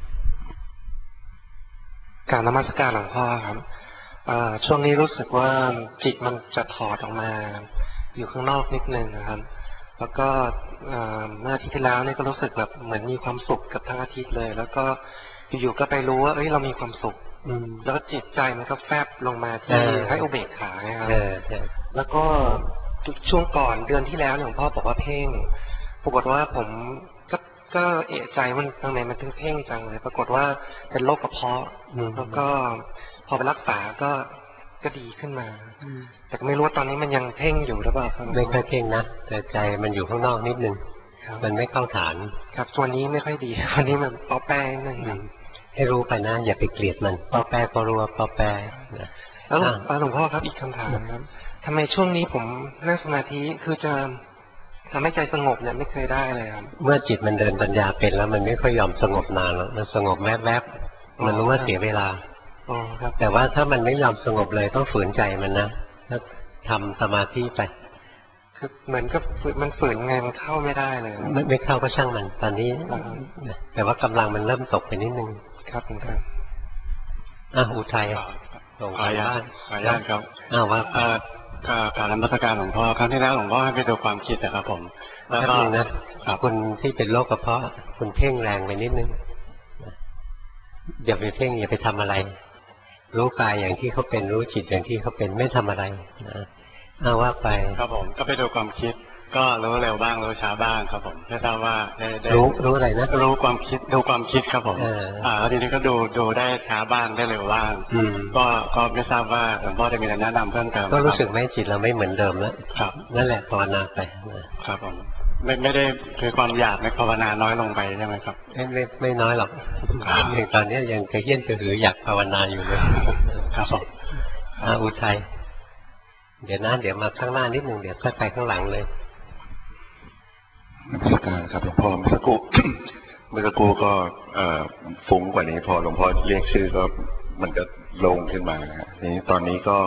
กราบนมัสการหลวงพ่อครับช่วงนี้รู้สึกว่าจิตมันจะถอดออกมาอยู่ข้างนอกนิดนึงนะครับแล้วก็เมื่ออาทิตย์ที่แล้วนี่ก็รู้สึกแบบเหมือนมีความสุขกับทั้งอาทิตย์เลยแล้วก็อยู่ๆก็ไปรู้ว่าเรามีความสุขแล้วก็จิตใจมันก็แฟบลงมาที่ให้อุเบกขาครับแล้วก็ช่วงก่อนเดือนที่แล้วหลวงพ่อบอกว่าเพ่งปรากฏว่าผมก็เอะใจมันทางไหนมันถึงเพ่งจังเลยปรากฏว่าเป็นโรคกระเพาะแล้วก็พอไปรักษาก็ดีขึ้นมาแต่ไม่รู้ว่าตอนนี้มันยังเพ่งอยู่หรือเปล่าครับไม่ค่อยเพ่งนะแต่ใจมันอยู่ข้างนอกนิดนึงมันไม่เข้าฐานครับส่วนนี้ไม่ค่อยดีวันนี้มันป้อแป้นึงให้รู้ไปนะอย่าไปเกลียดมันป้อแป้ก็รู้ว่าป้อแป้แล้วหลวงพ่อครับอีกคำถามครับทำไมช่วงนี้ผมนั่งสมาธิคือจะทำให้ใจสงบเนี่ยไม่เคยได้เลยครับเมื่อจิตมันเดินปัญญาเป็นแล้วมันไม่ค่อยยอมสงบนานแล้วมันสงบแวบๆมันรู้ว่าเสียเวลาแต่ว่าถ้ามันไม่ยอมสงบเลยต้องฝืนใจมันนะแล้วทำสมาธิไปคือเหมือนกับมันฝืนไงมันเข้าไม่ได้เลยไม่เข้าก็ช่างมันตอนนี้แต่ว่ากำลังมันเริ่มตกไปนิดนึงครับครับอุทัยขออนุญาตครับว่าการนมัสการหลวงพ่อครั้งที่แล้วหลวงพ่อให้ไปดูความคิดนะครับผมแล้วก็นะคุณที่เป็นโรคกระเพาะคุณเพ่งแรงไปนิดนึงอย่าไปเพ่งอย่าไปทำอะไรรู้กายอย่างที่เขาเป็นรู้จิตอย่างที่เขาเป็นไม่ทำอะไรนะว่าไปครับผมก็ไปดูความคิดก็รู้เร็วบ้างรู้ช้าบ้างครับผมไม่ทราบว่าได้รู้อะไรนะรู้ความคิดดูความคิดครับผมแล้วทีนี้ก็ดูได้ช้าบ้างได้เร็วบ้างก็ไม่ทราบว่าหลวงพ่อจะมีอะไรแนะนำเพิ่มเติมก็รู้สึกไหมจิตเราไม่เหมือนเดิมแล้วครับนั่นแหละภาวนาไปครับผมไม่ได้คือความอยากในภาวนาน้อยลงไปใช่ไหมครับไม่น้อยหรอกอย่างตอนนี้ยังกระเฮี้ยนกระหืออยากภาวนาอยู่เลยครับผมอุทัยเดี๋ยวมาข้างหน้านิดนึงเดี๋ยวค่อยไปข้างหลังเลยนักวิชาการครับหลวงพ่อเมื่อสักครู่ก็ฟุ้งกว่านี้พอหลวงพ่อเรียกชื่อก็มันก็โล่งขึ้นมาทีนี้ตอนนี้ก็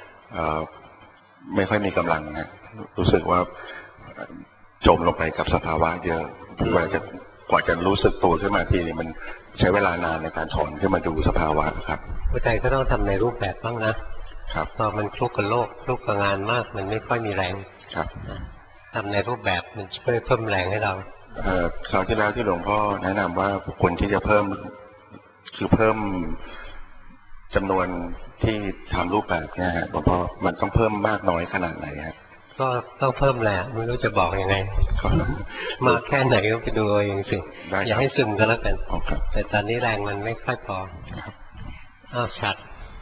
ไม่ค่อยมีกำลังนะรู้สึกว่าจมลงไปกับสภาวะเยอะกว่าจะรู้สึกตัวขึ้นมาทีนี้มันใช้เวลานานในการถอนขึ้นมาดูสภาวะครับหัวใจก็ต้องทำในรูปแบบบ้างนะครับพอมันคลุกกับโลกคลุกกับงานมากมันไม่ค่อยมีแรงครับทำในรูปแบบมันช่วยเพิ่มแรงให้เราคราวที่แล้วที่หลวงพ่อแนะนำว่าคนที่จะเพิ่มจำนวนที่ทำรูปแบบเนี่ยหลวงพ่อมันต้องเพิ่มมากน้อยขนาดไหนฮะก็ต้องเพิ่มแหละไม่รู้จะบอกยังไงมากแค่ไหนก็ไปดูเองสิอย่าให้ซึมก็แล้วกันแต่ตอนนี้แรงมันไม่ค่อยพอชัด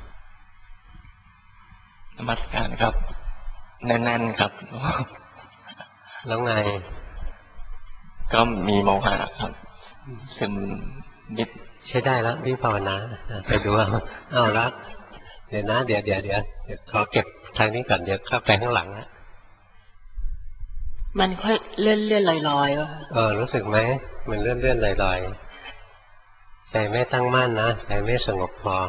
นมัสการครับแน่นๆครับแล้วไงก็มีโมหะครับซึมนิดใช้ได้แล้วที่ภาวนาไปดูรักเดี๋ยวนะเดี๋ยวขอเก็บทางนี้ก่อนเดี๋ยวเข้าไปข้างหลังนะมันค่อยเลื่อนลอยๆรู้สึกไหมมันเลื่อนลอยๆใจไม่ตั้งมั่นนะใจไม่สงบพอ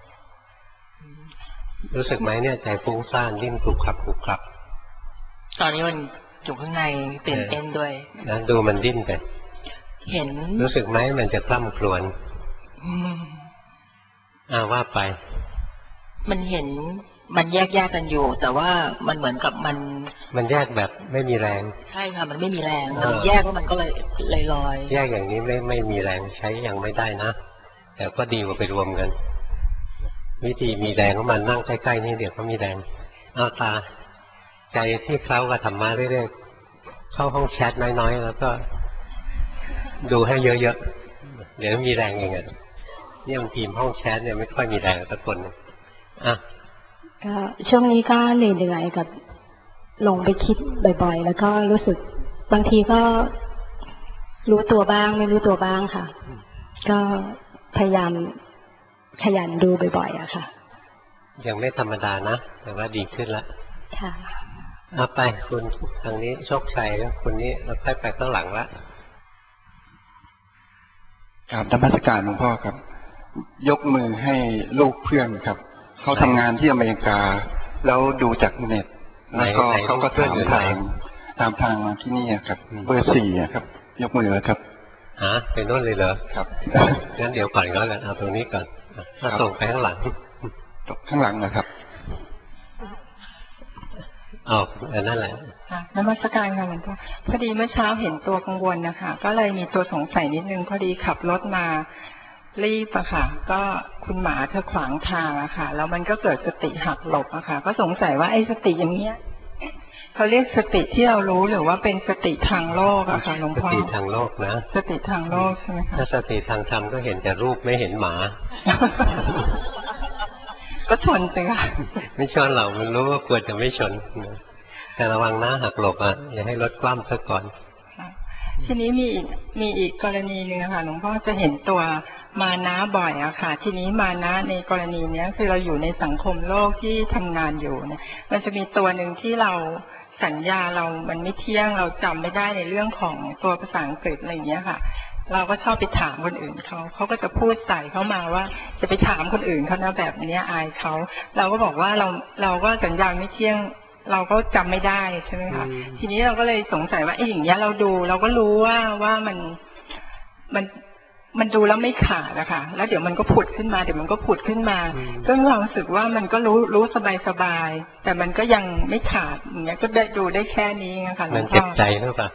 รู้สึกไหมเนี่ยใจฟุ้งซ่านดิ้นกรุบกรับตอนนี้มันอยู่ข้างในตื่นเต้นด้วยนะดูมันดิ้นไปเห็นรู้สึกไหมมันจะกล้ำกลวนว่าไปมันเห็นมันแยกกันอยู่แต่ว่ามันเหมือนกับมันแยกแบบไม่มีแรงใช่ค่ะมันไม่มีแรงมันแยกแล้วมันก็เลยลอยแยกอย่างนี้ไม่มีแรงใช้ยังไม่ได้นะแต่ก็ดีกว่าไปรวมกันวิธีมีแรงของมันนั่งใกล้ๆนี่เดี๋ยวก็มีแรงตาใจที่เคล้ากับธรรมะเรื่อยๆเข้าห้องแชทน้อยๆแล้วก็ดูให้เยอะเดี๋ยวมีแรงเองอ่ะเนี่ยมันทีมห้องแชทเนี่ยไม่ค่อยมีแรงสักคนอ่ะก็ช่วงนี้ก็เหนื่อยๆกับลงไปคิดบ่อยๆแล้วก็รู้สึกบางทีก็รู้ตัวบ้างไม่รู้ตัวบ้างค่ะก็พยายามขยันดูบ่อยๆอะค่ะยังไม่ธรรมดานะแต่ว่าดีขึ้นละค่ะเอาไปคุณทางนี้โชคชัยแล้วคุณนี้เราไปข้างหลังละครับนมัสการหลวงพ่อครับยกมือให้ลูกเพื่อนครับเขาทำงานที่อเมริกาแล้วดูจากเน็ตแล้วก็เขาก็ถามทางมาที่นี่ครับเบอร์ 4ครับยกมือครับไปโน่นเลยเหรอครับงั้นเดี๋ยวก่อนก็แล้วกันเอาตรงนี้ก่อนถ้าส่งไปข้างหลังนะครับนั่นแหละนมัสการค่ะหลวงพ่อพอดีเมื่อเช้าเห็นตัวกังวลนะคะก็เลยมีตัวสงสัยนิดนึงพอดีขับรถมารีบอะค่ะก็คุณหมาเธอขวางทางอะค่ะแล้วมันก็เกิดสติหักหลบอะค่ะก็สงสัยว่าไอ้สติอย่างเงี้ยเขาเรียกสติที่เรารู้หรือว่าเป็นสติทางโลกอะค่ะหลวงพ่อสติทางโลกนะสติทางโลกใช่ไหมคะถ้าสติทางธรรมก็เห็นแต่รูปไม่เห็นหมาก็ชนไปค่ะไม่ชนเรามันรู้ว่าควรจะไม่ชนแต่ระวังหน้าหักหลบอ่ะอย่าให้รถคว่ำซะก่อนทีนี้มีอีกกรณีหนึ่งค่ะหลวงพ่อจะเห็นตัวมานะบ่อยอะค่ะทีนี้มานะในกรณีเนี้ยคือเราอยู่ในสังคมโลกที่ทำงานอยู่เนี่ยมันจะมีตัวหนึ่งที่เราสัญญาเรามันไม่เที่ยงเราจำไม่ได้ในเรื่องของตัวภาษาอังกฤษอะไรอย่างเงี้ยค่ะเราก็ชอบไปถามคนอื่นเขาก็จะพูดใส่เข้ามาว่าจะไปถามคนอื่นเขานะแบบนี้อายเขาเราก็บอกว่าเราก็สัญญาไม่เที่ยงเราก็จำไม่ได้ใช่ไหมคะทีนี้เราก็เลยสงสัยว่าไอ้อย่างเงี้ยเราดูเราก็รู้ว่ามันดูแล้วไม่ขาดนะคะแล้วเดี๋ยวมันก็ผุดขึ้นมาก็มีความรู้สึกว่ามันก็รู้สบายแต่มันก็ยังไม่ขาดอย่างเงี้ยก็ได้ดูได้แค่นี้นะคะมันเจ็บใจหรือเปล่า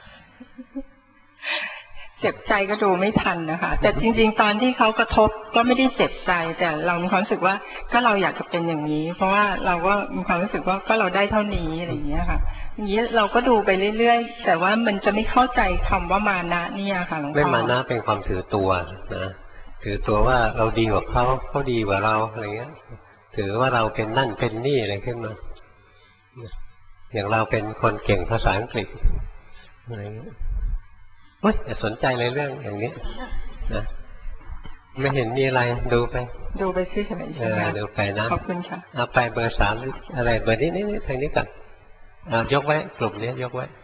เจ็บใจก็ดูไม่ทันนะคะแต่จริงๆตอนที่เขากระทบก็ไม่ได้เจ็บใจแต่เรามีความรู้สึกว่าก็เราอยากจะเป็นอย่างนี้เพราะว่าเราก็มีความรู้สึกว่าก็เราได้เท่านี้อะไรอย่างเงี้ยค่ะอย่างนี้เราก็ดูไปเรื่อยๆแต่ว่ามันจะไม่เข้าใจคำว่ามานะเนี่ยค่ะหลวงพ่อไม่มานะเป็นความถือตัวนะถือตัวว่าเราดีกว่าเขาดีกว่าเราอะไรเงี้ยถือว่าเราเป็นนั่นเป็นนี่อะไรขึ้นมาอย่างเราเป็นคนเก่งภาษาอังกฤษอะไรเงี้ยอย่าสนใจเลยเรื่องอย่างนี้นะไม่เห็นมีอะไรดูไปชื่อไหนดูไปนะขอบคุณค่ะเอาไปเบอร์ 3อะไรเบอร์นี้ทางนี้ก่อนยกไว้กลุ่มนี้ยกไว้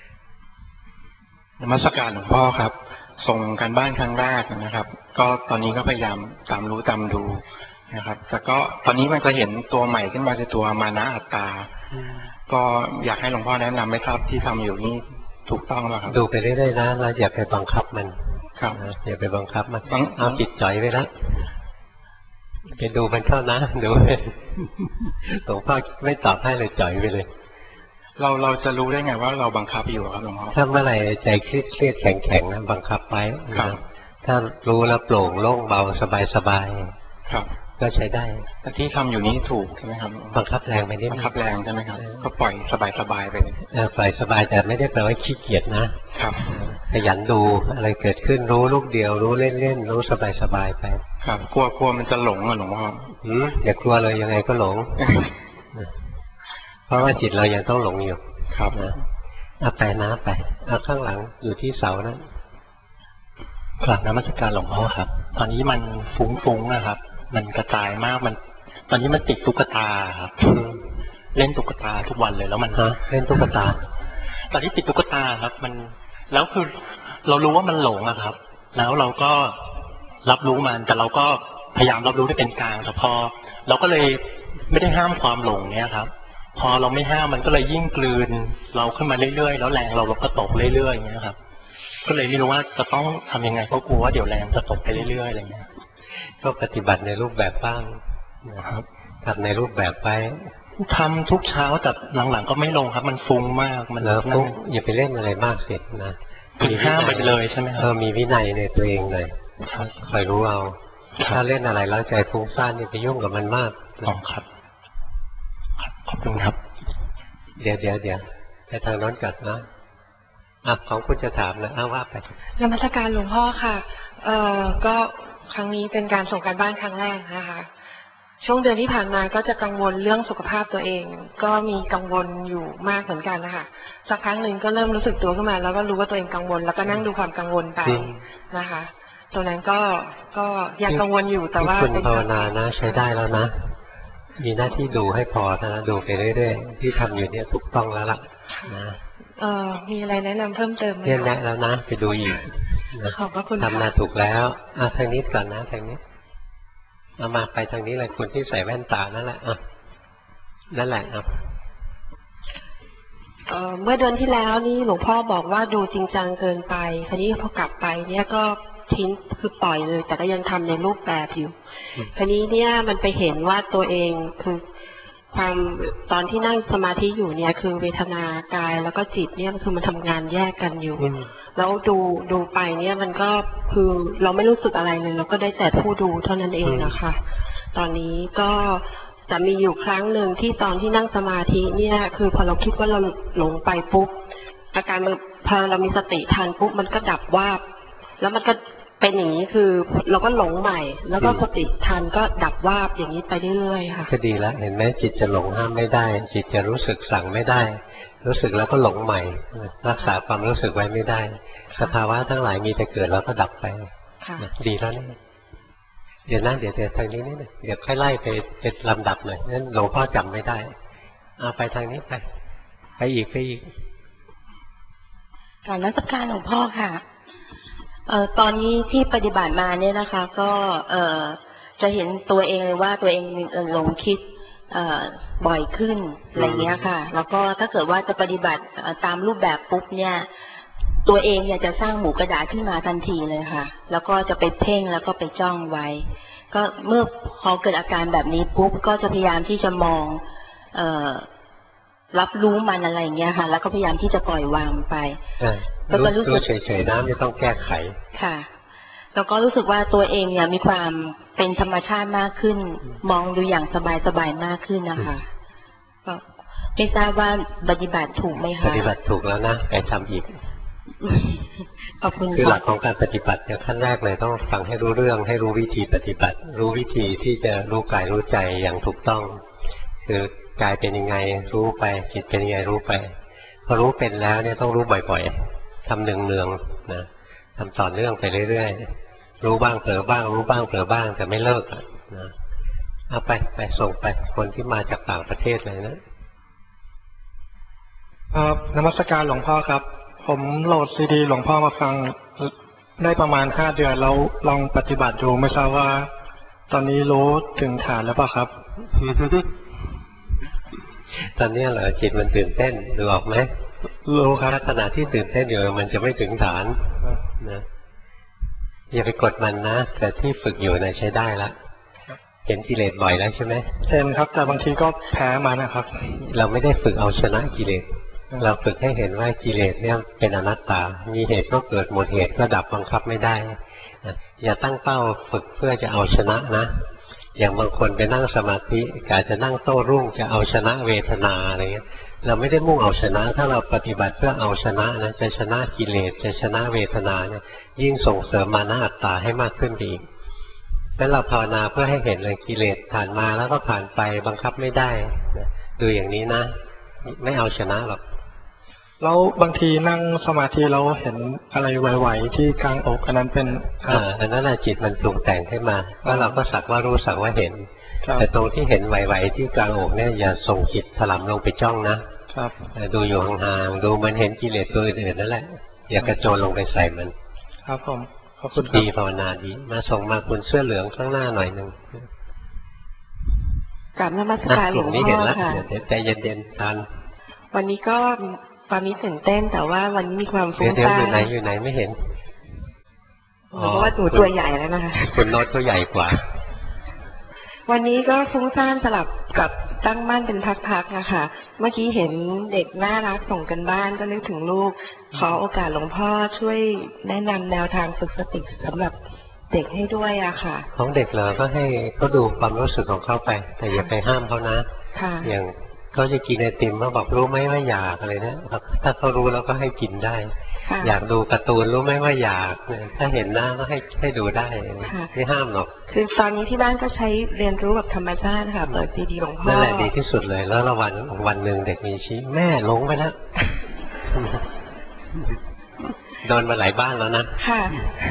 นมัสการหลวงพ่อครับส่งการบ้านครั้งแรกนะครับก็ตอนนี้ก็พยายามตามรู้ตามดูนะครับแต่ก็ตอนนี้มันจะเห็นตัวใหม่ขึ้นมาคือตัวมานะอัตตาก็อยากให้หลวงพ่อแนะนำไม่ทราบที่ทำอยู่นี่ถูกต้องไหมครับดูไปเรื่อยๆนะเราอย่าไปบังคับมันครับอย่าไปบังคับมันเอาจิตจ่อยไปแล้วไปดูมันเข้านะดูหลวงพ่อไม่ตอบให้เลยจ่อยไปเลยเราจะรู้ได้ไงว่าเราบังคับอยู่ครับหลวงพ่อถ้าเมื่อไหร่ใจเครียดแข็งๆนะบังคับไว้ถ้ารู้แล้วโปร่งโล่งเบาสบายครับก็ใช้ได้แต่ที่ทำอยู่นี้ถูกใช่ไหมครับบังคับแรงไปนิดบังคับแรงใช่ไหมครับก็ปล่อยสบายไปปล่อยสบายแต่ไม่ได้แปลว่าขี้เกียจนะครับขยันดูอะไรเกิดขึ้นรู้ลูกเดียวรู้เล่นๆรู้สบายไปครับกลัวมันจะหลงอ่ะหลวงพ่ออย่ากลัวเลยยังไงก็หลงเพราะว่าจิตเรายังต้องหลงอยู่ครับเอาไปนะไปเอาข้างหลังอยู่ที่เสานั้นกราบนมัสการหลวงพ่อครับตอนนี้มันฟุ้งนะครับมันกระจายมากตอนนี้มันติดตุ๊กตาครับเล่นตุ๊กตาทุกวันเลยแล้วมันเล่นตุ๊กตาตอนนี้ติดตุ๊กตาครับมันแล้วคือเรารู้ว่ามันหลงอะครับแล้วเราก็รับรู้มันแต่เราก็พยายามรับรู้ได้เป็นกลางแต่พอเราก็เลยไม่ได้ห้ามความหลงเนี่ยครับพอเราไม่ห้ามมันก็เลยยิ่งกลืนเราขึ้นมาเรื่อยๆแล้วแรงเราก็ตกเรื่อยๆอย่างเงี้ยครับก็เลยไม่รู้ว่าจะต้องทำยังไงเพราะกลัวว่าเดี๋ยวแรงจะตกไปเรื่อยๆอะไรเงี้ยก็ปฏิบัติในรูปแบบบ้างนะครับทำในรูปแบบไปทำทุกเช้าแต่หลังๆก็ไม่ลงครับมันฟุ้งมากมันฟุ้งอย่าไปเล่นอะไรมากเสร็จนะมีห้ามไปเลยใช่ไหมครับมีวินัยในตัวเองเลยคอยรู้เอาถ้าเล่นอะไรแล้วใจฟุ้งซ่านอย่าไปยุ่งกับมันมากครับขอบคุณครับเดี๋ยวไปทางโน้นก่อนนะของคุณจะถามนะว่าไปนมัสการหลวงพ่อค่ะก็ครั้งนี้เป็นการส่งการบ้านครั้งแรกนะคะช่วงเดือนที่ผ่านมาก็จะกังวลเรื่องสุขภาพตัวเองก็มีกังวลอยู่มากเหมือนกันนะคะสักครั้งหนึ่งก็เริ่มรู้สึกตัวขึ้นมาแล้วก็รู้ว่าตัวเองกังวลแล้วก็นั่งดูความกังวลไปนะคะตรงนั้นก็ยังกังวลอยู่แต่ว่าคุณภาวนานะใช้ได้แล้วนะมีหน้าที่ดูให้พอนะดูไปเรื่อยๆที่ทำอยู่เนี่ยถูกต้องแล้วล่ะนะมีอะไรแนะนำเพิ่มเติมไหมแนะแล้วนะไปดูอีกขอบพระคุณทำนาถูกแล้วทางนี้ก่อนนะทางนี้เอามาไปทางนี้เลยคุณที่ใส่แว่นตานั่นแหละนั่นแหละเมื่อเดือนที่แล้วนี่หลวงพ่อบอกว่าดูจริงจังเกินไปทีนี้พอกลับไปเนี่ยก็ทิ้งคือปล่อยเลยแต่ก็ยังทำในรูปแบบอยู่ทีนี้เนี่ยมันไปเห็นว่าตัวเองคือความตอนที่นั่งสมาธิอยู่เนี่ยคือเวทนากายแล้วก็จิตเนี่ยคือมันทำงานแยกกันอยู่แล้วดูไปเนี่ยมันก็คือเราไม่รู้สึกอะไรเลยเราก็ได้แต่ผู้ดูเท่านั้นเองนะคะตอนนี้ก็จะมีอยู่ครั้งหนึ่งที่ตอนที่นั่งสมาธิเนี่ยคือพอเราคิดว่าเราหลงไปปุ๊บอาการพอเรามีสติทันปุ๊บมันก็ดับวาบแล้วมันก็เป็นอย่างนี้คือเราก็หลงใหม่แล้วก็สติทันก็ดับวาบอย่างนี้ไปเรื่อยๆค่ะก็ดีแล้วเห็นไหมจิตจะหลงห้ามไม่ได้จิตจะรู้สึกสั่งไม่ได้รู้สึกแล้วก็หลงใหม่รักษาความรู้สึกไว้ไม่ได้สภาวะทั้งหลายมีแต่เกิดแล้วก็ดับไปดีแล้วนี่เดี๋ยวนะเดี๋ยวทางนี้นิดนึงเดี๋ยวค่อยไล่ไปเป็นลำดับหน่อยนั่นหลวงพ่อจำไม่ได้เอาไปทางนี้ไปอีกการนักการหลวงพ่อค่ะตอนนี้ที่ปฏิบัติมาเนี่ยนะคะก็จะเห็นตัวเองเลยว่าตัวเองหลงคิดบ่อยขึ้นอะไรเงี้ยค่ะแล้วก็ถ้าเกิดว่าจะปฏิบัติตามรูปแบบปุ๊บเนี่ยตัวเองเนี่ยจะสร้างหมู่กระดาษขึ้นมาทันทีเลยค่ะแล้วก็จะไปเพ่งแล้วก็ไปจ้องไว้ก็เมื่อพอเกิดอาการแบบนี้ปุ๊บก็จะพยายามที่จะมองรับรู้มันอะไรอย่างเงี้ยค่ะแล้วก็พยายามที่จะปล่อยวางไปก็รู้สึกเฉยๆนะไม่ต้องแก้ไขค่ะแล้วก็รู้สึกว่าตัวเองเนี่ยมีความเป็นธรรมชาติมากขึ้นมองดูอย่างสบายๆมากขึ้นนะคะก็ไม่ทราบว่าปฏิบัติถูกไหมคะปฏิบัติถูกแล้วนะไปทำอีกขอบคุณคือหลักของการปฏิบัติเนี่ยขั้นแรกเลยต้องฟังให้รู้เรื่องให้รู้วิธีปฏิบัติรู้วิธีที่จะรู้กายรู้ใจอย่างถูกต้องคือกายเป็นยังไงรู้ไปจิตเป็นยังไงรู้ไปพอรู้เป็นแล้วเนี่ยต้องรู้บ่อยๆทำเนืองๆนะทำต่อเนื่องไปเรื่อยๆรู้บ้างเผลอบ้างรู้บ้างเผลอบ้างแต่ไม่เลิกนะเอาไปส่งไปคนที่มาจากต่างประเทศเลยนะนมัสการหลวงพ่อครับผมโหลดซีดีหลวงพ่อมาฟังได้ประมาณ5 เดือนแล้วลองปฏิบัติดูไม่ทราบว่าตอนนี้รู้ถึงฐานแล้วเปล่าครับตอนนี้เหรอจิตมันตื่นเต้นดูออกไหมรู้ครับขณะที่ตื่นเต้นอยู่มันจะไม่ถึงฐานนะอย่าไปกดมันนะแต่ที่ฝึกอยู่นะใช้ได้ละเห็นกิเลสบ่อยแล้วใช่ไหมเห็นครับแต่บางทีก็แพ้มันนะครับเราไม่ได้ฝึกเอาชนะกิเลสเราฝึกให้เห็นว่ากิเลสเนี่ยเป็นอนัตตามีเหตุก็เกิดหมดเหตุก็ดับบังคับไม่ได้อย่าตั้งเป้าฝึกเพื่อจะเอาชนะนะอย่างบางคนไปนั่งสมาธิกะจะนั่งโต้รุ่งจะเอาชนะเวทนาอะไรเงี้ยเราไม่ได้มุ่งเอาชนะถ้าเราปฏิบัติเพื่อเอาชนะนะจะชนะกิเลสจะชนะเวทนาเนี่ยยิ่งส่งเสริมมานะอัตตาให้มากขึ้นอีกแล้วเราภาวนาเพื่อให้เห็นเลยกิเลสผ่านมาแล้วก็ผ่านไปบังคับไม่ได้ดูอย่างนี้นะไม่เอาชนะหรอกแล้วบางทีนั่งสมาธิเราเห็นอะไรไหวๆที่กลางอกอันนั้นเป็นอันนั้นจิตมันปรุงแต่งขึ้นมาแล้วเราก็สักว่ารู้สักว่าเห็นแต่ตรงที่เห็นไหวๆที่กลางอกเนี่ยอย่าส่งจิตถลำลงไปจ้องนะครับดูอยู่ห่างๆดูมันเห็นกิเลสตัวอื่นๆนั่นแหละอย่ากระโจนลงไปใส่มันครับผมขอบคุณดีภาวนาดีมาส่งมาคุณเสื้อเหลืองข้างหน้าหน่อยนึงกราบนมัสการหลวงพ่อค่ะใจเย็นๆทันวันนี้ก็ตอนนี้ตื่นเต้นแต่ว่าวันนี้มีความฟุ้งซ่านอยู่ไหนไม่เห็นเพราะว่าตัวใหญ่แล้วนะคะคุณโน้ตตัวใหญ่กว่าวันนี้ก็ฟุ้งซ่านสลับกับตั้งมั่นเป็นพักๆนะคะเมื่อกี้เห็นเด็กน่ารักส่งกันบ้านก็นึกถึงลูกขอโอกาสหลวงพ่อช่วยแนะนำแนวทางฝึกสติสำหรับเด็กให้ด้วยอะค่ะของเด็กเราก็ให้เขาดูความรู้สึกของเขาไปแต่อย่าไปห้ามเขานะอย่างเขาจะกินไอติมเขาบอกรู้ไหมว่าอยากอะไรนะถ้าเขารู้แล้วก็ให้กินได้อยากดูการ์ตูนรู้ไหมว่าอยากถ้าเห็นหน้าก็ให้ดูได้ไม่ห้ามหรอกคือตอนนี้ที่บ้านก็ใช้เรียนรู้กับธรรมชาติค่ะเปิดซีดีหลวงพ่อนั่นแหละดีที่สุดเลยแล้ววันหนึ่งเด็กมีชี้แม่หลงไปแล้วโดนมาหลายบ้านแล้วนะค่ะ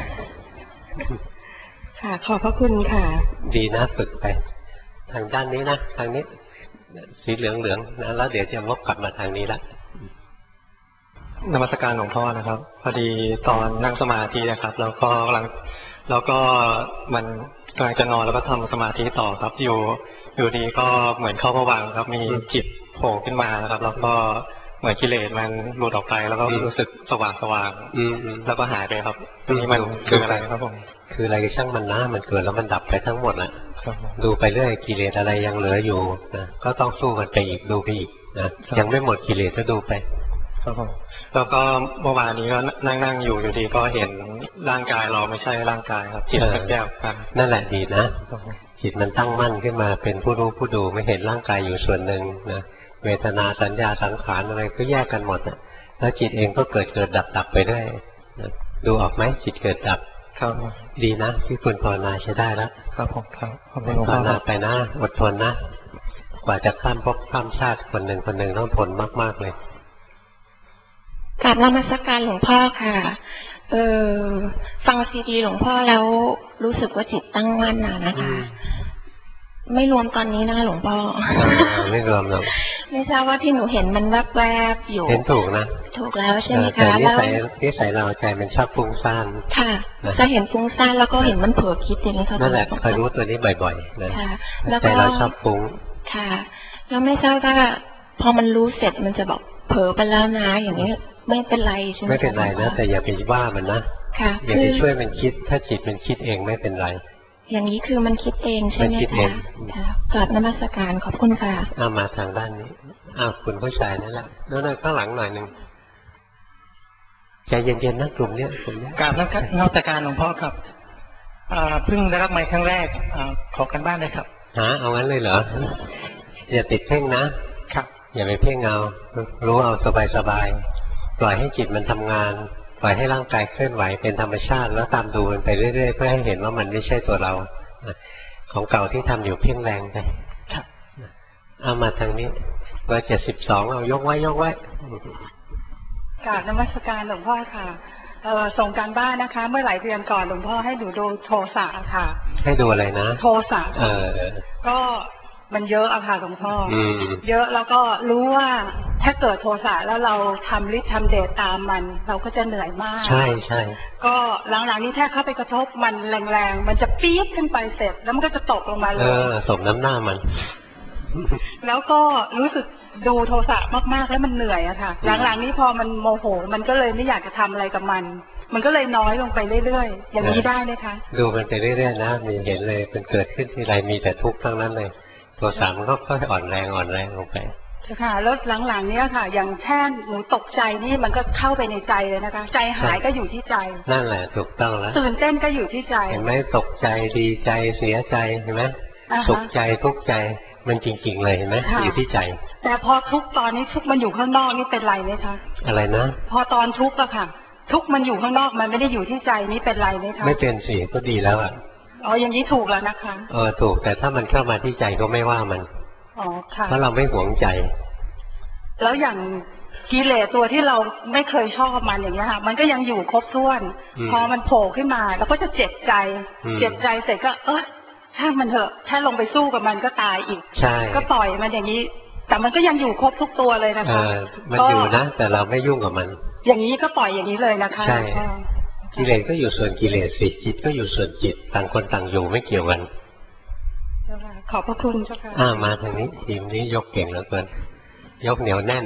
ค่ะขอบพระคุณค่ะดีนะฝึกไปทางด้านนี้นะทางนี้สีเหลืองนะแล้วเดี๋ยวจะวกกลับมาทางนี้ละนมัสการหลวงพ่อนะครับพอดีตอนนั่งสมาธินะครับแล้วก็มันกำลังจะนอนแล้วก็ทำสมาธิต่อครับอยู่ดีก็เหมือนเข้าผวังค์ครับมีจิตโผล่ขึ้นมานะครับแล้วก็เหมือนกิเลสมันหลุดออกไปแล้วก็รู้สึกสว่างแล้วก็หายไปครับนี่มันคืออะไรครับผมคืออะไรช่างมันนะมันเกิดแล้วมันดับไปทั้งหมดแหละดูไปเรื่อยกิเลสอะไรยังเหลืออยู่นะก็ต้องสู้กันไปอีกดูไปอีกนะยังไม่หมดกิเลสก็ดูไปครับผมแล้วก็เมื่อวานนี้ก็นั่งอยู่ดีก็เห็นร่างกายเราไม่ใช่ร่างกายครับจิตแยกกันนั่นแหละดีนะจิตมันตั้งมั่นขึ้นมาเป็นผู้รู้ผู้ดูไม่เห็นร่างกายอยู่ส่วนหนึ่งนะเวทนาสัญญาสังขารอะไรก็แยกกันหมดนะแล้วจิตเองก็เกิดดับไปด้วยนะดูออกไหมจิตเกิดดับครับดีนะที่คุณภาวนาใช้ได้แล้วครับผมครับภาวนาไปนะอดทนนะกว่าจะข้ามภพข้ามชาติคนหนึ่งต้องทนมากๆเลยกราบนมัสการหลวงพ่อค่ะฟังซีดีหลวงพ่อแล้วรู้สึกว่าจิตตั้งมั่นนะคะไม่รวมตอนนี้นะหลวงพ่อไม่รวมหรอกไม่ทราบว่าที่หนูเห็นมันแวบๆอยู่เห็นถูกนะถูกแล้วใช่ไหมคะแต่นิสัยเราใจมันชอบฟุ้งซ่านค่ะจะเห็นฟุ้งซ่านแล้วก็เห็นมันเผลอคิดอย่างนี้ค่ะนั่นแหละคอยรู้ตัวนี้บ่อยๆนะใจเราชอบฟุ้งค่ะแล้วไม่ทราบว่าพอมันรู้เสร็จมันจะบอกเผลอไปแล้วนะอย่างนี้ไม่เป็นไรใช่ไหมไม่เป็นไรนะแต่อย่าไปว่ามันนะอย่าไปช่วยมันคิดถ้าจิตมันคิดเองไม่เป็นไรอย่างนี้คือมันคิดเองใช่ไหมคะกราบนมัสการขอบคุณค่ะมาทางด้านนี้คุณผู้ชายนั่นแหละนั่นข้างหลังหน่อยหนึ่งใจเย็นๆนะกลุ่มนี้กราบนมัสการหลวงพ่อครับเพิ่งได้รับไมค์ครั้งแรกขอกันบ้านเลยครับเอางั้นเลยเหรออย่าติดเพ่งนะครับอย่าไปเพ่งเอารู้เอาสบายๆปล่อยให้จิตมันทำงานปล่อยให้ร่างกายเคลื่อนไหวเป็นธรรมชาติแล้วตามดูมันไปเรื่อยๆเพื่อให้เห็นว่ามันไม่ใช่ตัวเราของเก่าที่ทำอยู่เพ่งแรงไปเอามาทางนี้เบอร์72เอายกไว้กราบนมัสการหลวงพ่อค่ะส่งการบ้านนะคะเมื่อหลายเดือนก่อนหลวงพ่อให้ดูโทสะค่ะให้ดูอะไรนะโทสะก็มันเยอะอะค่ะหลวงพ่อเยอะแล้วก็รู้ว่าถ้าเกิดโทสะแล้วเราทำฤทธิ์ทำเดชตามมันเราก็จะเหนื่อยมากใช่ก็หลังๆนี้ถ้าเข้าไปกระทบมันแรงๆมันจะปี๊ดขึ้นไปเสร็จแล้วมันก็จะตกลงมาเลยสมน้ำหน้ามันแล้วก็รู้สึกดูโทสะมากๆแล้วมันเหนื่อยอะค่ะหลังๆนี้พอมันโมโหมันก็เลยไม่อยากจะทำอะไรกับมันก็เลยน้อยลงไปเรื่อยๆอย่างนี้ได้ไหมคะดูมันไปเรื่อยๆนะมีเห็นเลยมันเกิดขึ้นทีไรมีแต่ทุกข์ทั้งนั้นเลยตัวสามก็ค่อยอ่อนแรงลงไปค่ะแล้วหลังๆนี้ค่ะอย่างแท่นหนูตกใจนี่มันก็เข้าไปในใจเลยนะคะใจหายก็อยู่ที่ใจนั่นแหละถูกต้องแล้วตื่นเต้นก็อยู่ที่ใจเห็นไหมตกใจดีใจเสียใจเห็นไหมสุขใจทุกข์ใจมันจริงๆเลยเห็นไหมอยู่ที่ใจแต่พอทุกตอนนี้ทุกมันอยู่ข้างนอกนี่เป็นไรไหมคะอะไรนะพอตอนทุกอะค่ะทุกมันอยู่ข้างนอกมันไม่ได้อยู่ที่ใจนี่เป็นไรไหมคะไม่เป็นสิก็ดีแล้วอ่ะอย่างนี้ถูกแล้วนะคะถูกแต่ถ้ามันเข้ามาที่ใจก็ไม่ว่ามันค่ะเพราะเราไม่หวงใจแล้วอย่างกิเลสตัวที่เราไม่เคยชอบมันอย่างเงี้ยค่ะมันก็ยังอยู่ครบถ้วนพอมันโผล่ขึ้นมาเราก็จะเจ็บใจเสร็จก็ถ้ามันเถอะถ้าลงไปสู้กับมันก็ตายอีกใช่ก็ปล่อยมันอย่างนี้แต่มันก็ยังอยู่ครบทุกตัวเลยนะคะมันอยู่นะแต่เราไม่ยุ่งกับมันอย่างนี้ก็ปล่อยอย่างนี้เลยนะคะใช่กิเลสก็อยู่ส่วนกิเลสสิจิตก็อยู่ส่วนจิตต่างคนต่างอยู่ไม่เกี่ยวกันขอบพระคุณเจ้าค่ะมาทางนี้ทีมนี้ยกเก่งเหลือเกินยกเหนียวแน่น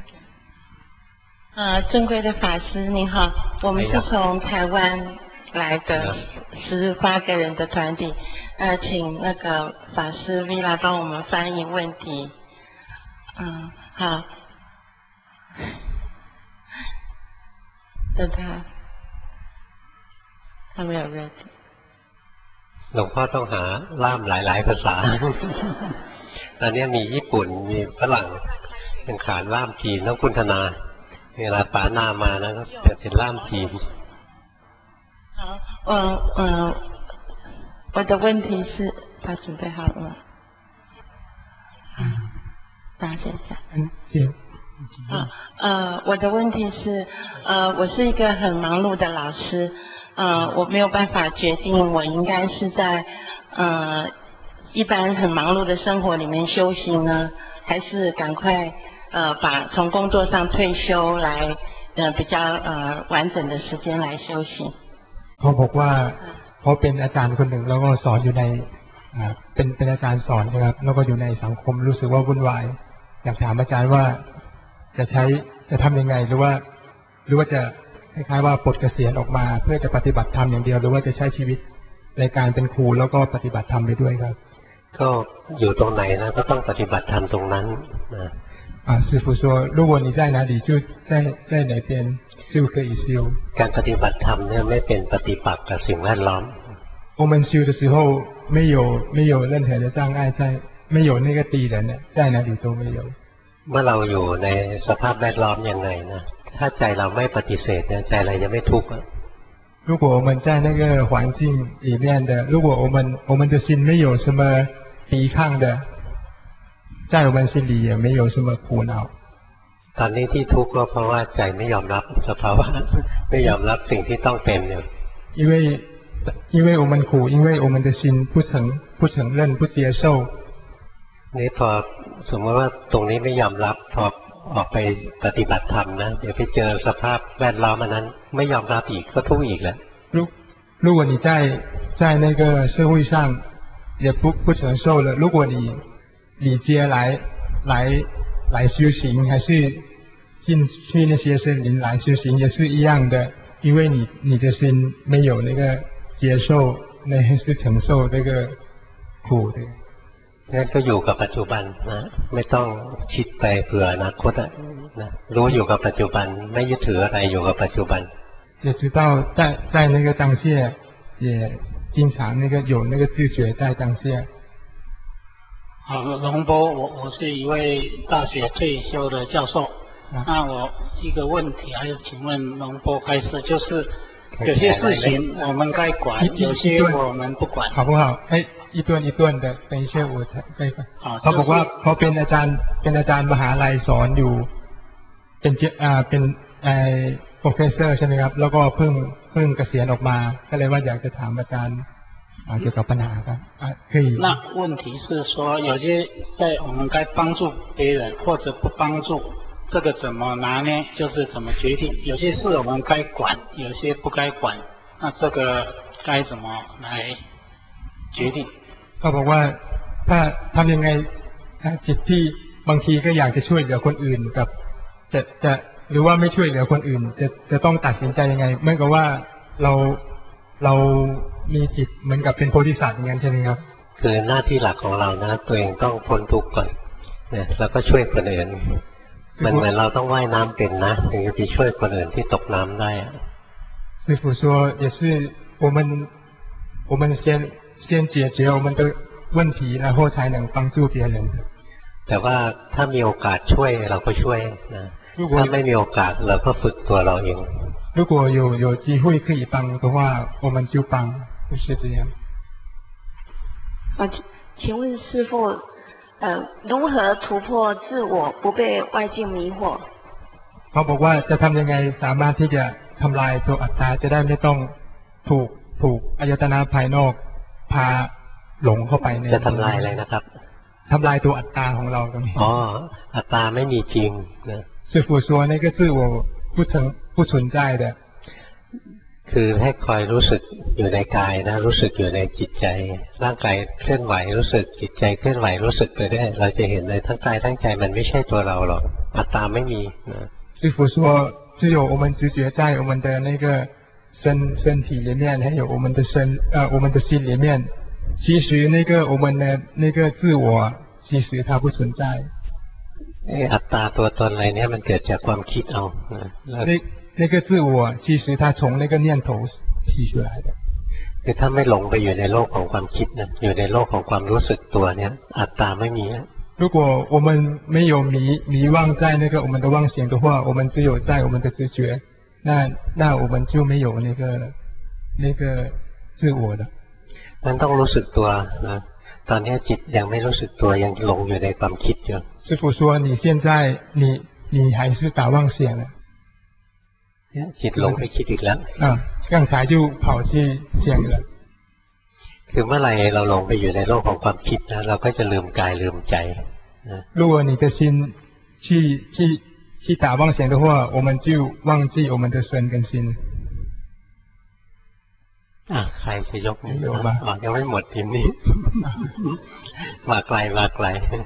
尊贵的法师您好，我们是从台湾来的18个人的团体，请那个法师 V 来帮我们翻译问题。好，等他没有 ready。 หลวงพ่อต้องหาล่ามหลายๆภาษา ตอนนี้มีญี่ปุ่นมีฝรั่งยังขาดล่ามจีนแล้วคุณธนาเวลาป๋าหน้ามานะก็จะเป็นล่ามจีน我的问题是，他准备好了吗？大家先讲。我的问题是，我是一个很忙碌的老师，我没有办法决定我应该是在一般很忙碌的生活里面修行呢，还是赶快从工作上退休来比较完整的时间来修行。 เขาบอกว่าเขาเป็นอาจารย์คนหนึ่งแล้วก็สอนอยู่ในเป็นอาจารย์สอนนะครับแล้วก็อยู่ในสังคมรู้สึกว่าวุ่นวายอยากถามอาจารย์ว่าจะทำยังไงหรือว่าจะคล้ายๆว่าปลดเกษียณออกมาเพื่อจะปฏิบัติธรรมอย่างเดียวหรือว่าจะใช้ชีวิตในการเป็นครูแล้วก็ปฏิบัติธรรมไปด้วยครับก็อยู่ตรงไหนนะก็ต้องปฏิบัติธรรมตรงนั้นนะ师父说如果你在哪里就在哪边就可以修การปฏิบัติธรรมเนี่ยไม่เป็นปฏิปักษ์กับสิ่งแวดล้อม我们修的时候没有任何的障碍在没有那个敌人呢在哪里都没有เมื่อเราอยู่ในสภาพแวดล้อมยังไงนะถ้าใจเราไม่ปฏิเสธเนี่ยใจเราจะไม่ทุกข์如果我们在那个环境里面的如果我们的心没有什么抵抗的在我们心里也没有什么苦恼ตอนนี้ที่ทุกข์ก็เพราะว่าใจไม่ยอมรับสภาวะไม่ยอมรับสิ่งที่ต้องเป็นอยู่因为我们苦因为我们的心不承认不接受นี่พอสมมติว่าตรงนี้ไม่ยอมรับพอออกไปปฏิบัติธรรมนะเดี๋ยวไปเจอสภาพแวดล้อมนั้นไม่ยอมรับอีกก็ทุกข์อีกแหละ如果你在那个社会上也不承受了如果你接来修行还是进去那些森林来修行也是一样的因为你的心没有那个接受那是承受那个苦的งั้นก็อยู่กับปัจจุบันนะไม่ต้องคิดไปเผื่ออนาคตนะรู้อยู่กับปัจจุบันไม่ยึดถืออะไรอยู่กับปัจจุบัน也知道在那个当下也经常有那个自觉在当下龙波我是一位大学退休的教授那我一个问题还是请问龙波开始就是有些事情我们该管有些我们不管好不好一段一段的等一下我才ไปเขาบอกว่าเขาเป็นอาจารย์มหาลัยสอนอยู่เป็นprofessor ใช่ไหมครับแล้วก็เพิ่งเกษียณออกมาก็เลยว่าอยากจะถามอาจารย์เกี่ยวกับปัญหาครับ可以那问题是说有些在我们该帮助别人或者不帮助这个怎么拿呢就是怎么决定有些事我们该管有些不该管那这个该怎么来决定เขาบอกว่าถ้าทำยังไงจิตที่บางทีก็อยากจะช่วยเหลือคนอื่นกับจะหรือว่าไม่ช่วยเหลือคนอื่นจะต้องตัดสินใจยังไงเหมือนกับว่าเรามีจิตเหมือนกับเป็นโพธิสัตว์อย่างนั้นใช่ไหมครับคือหน้าที่หลักของเรานะตัวเองต้องพ้นทุกข์ก่อนเนี่ยแล้วก็ช่วยคนอื่นมันเหมือนเราต้องว่ายน้ำเป็นนะถึงจะไปช่วยคนอื่นที่ตกน้ำได้师父说也是我们先解决我们的问题然后才能帮助别人แต่ว่าถ้ามีโอกาสช่วยเราก็ช่วยนะถ้าไม่มีโอกาสเราก็ฝึกตัวเราเอง如果有机会可以帮的话我们就帮就是这样请问师父如何突破自我不被外境迷惑เขาบอกว่าจะทำยังไงสามารถที่จะทำลายตัวอัตตาจะได้ไม่ต้องถูกอายตนะภายนอกพาหลงเข้าไปในจะทำลายอะไรนะครับทำลายตัวอัตตาของเราตรงนี้อัตตาไม่มีจริงนะ师父说那个自我不存在的คือให้คอยรู้สึกอยู่ในกายนะรู้สึกอยู่ในจิตใจร่างกายเคลื่อนไหวรู้สึกจิตใจเคลื่อนไหวรู้สึกไปได้เราจะเห็นเลยทั้งกายทั้งใจมันไม่ใช่ตัวเราหรอกอัตตาไม่มีนะ师父说只有我们直觉在我们的那个身体里面还有我们的心里面其实我们的那个自我其实它不存在อัตตาตัวตนอะไรเนี่ยมันเกิดจากความคิดเอา那个自我其实它从那个念头起出来的คือถ้าไม่หลงไปอยู่ในโลกของความคิดนะอยู่ในโลกของความรู้สึกตัวเนี่ยอัตตาไม่มี如果我们没有迷妄在那个我们的妄想的话，我们只有在我们的直觉，那我们就没有那个自我的。 มันต้องรู้สึกตัวนะตอนนี้จิตยังไม่รู้สึกตัวยังหลงอยู่ในความคิดอยู่师父说你现在你还是打妄想了จิตหลงไปคิดอีกแล้ว刚才就跑去想了คือเมื่อไหร่เราหลงไปอยู่ในโลกของความคิดนะเราก็จะลืมกายลืมใจ如果你的心去打妄想的话，我们就忘记我们的身跟心。 ใครจะยกมือยังไม่หมดทีนี้มาไกล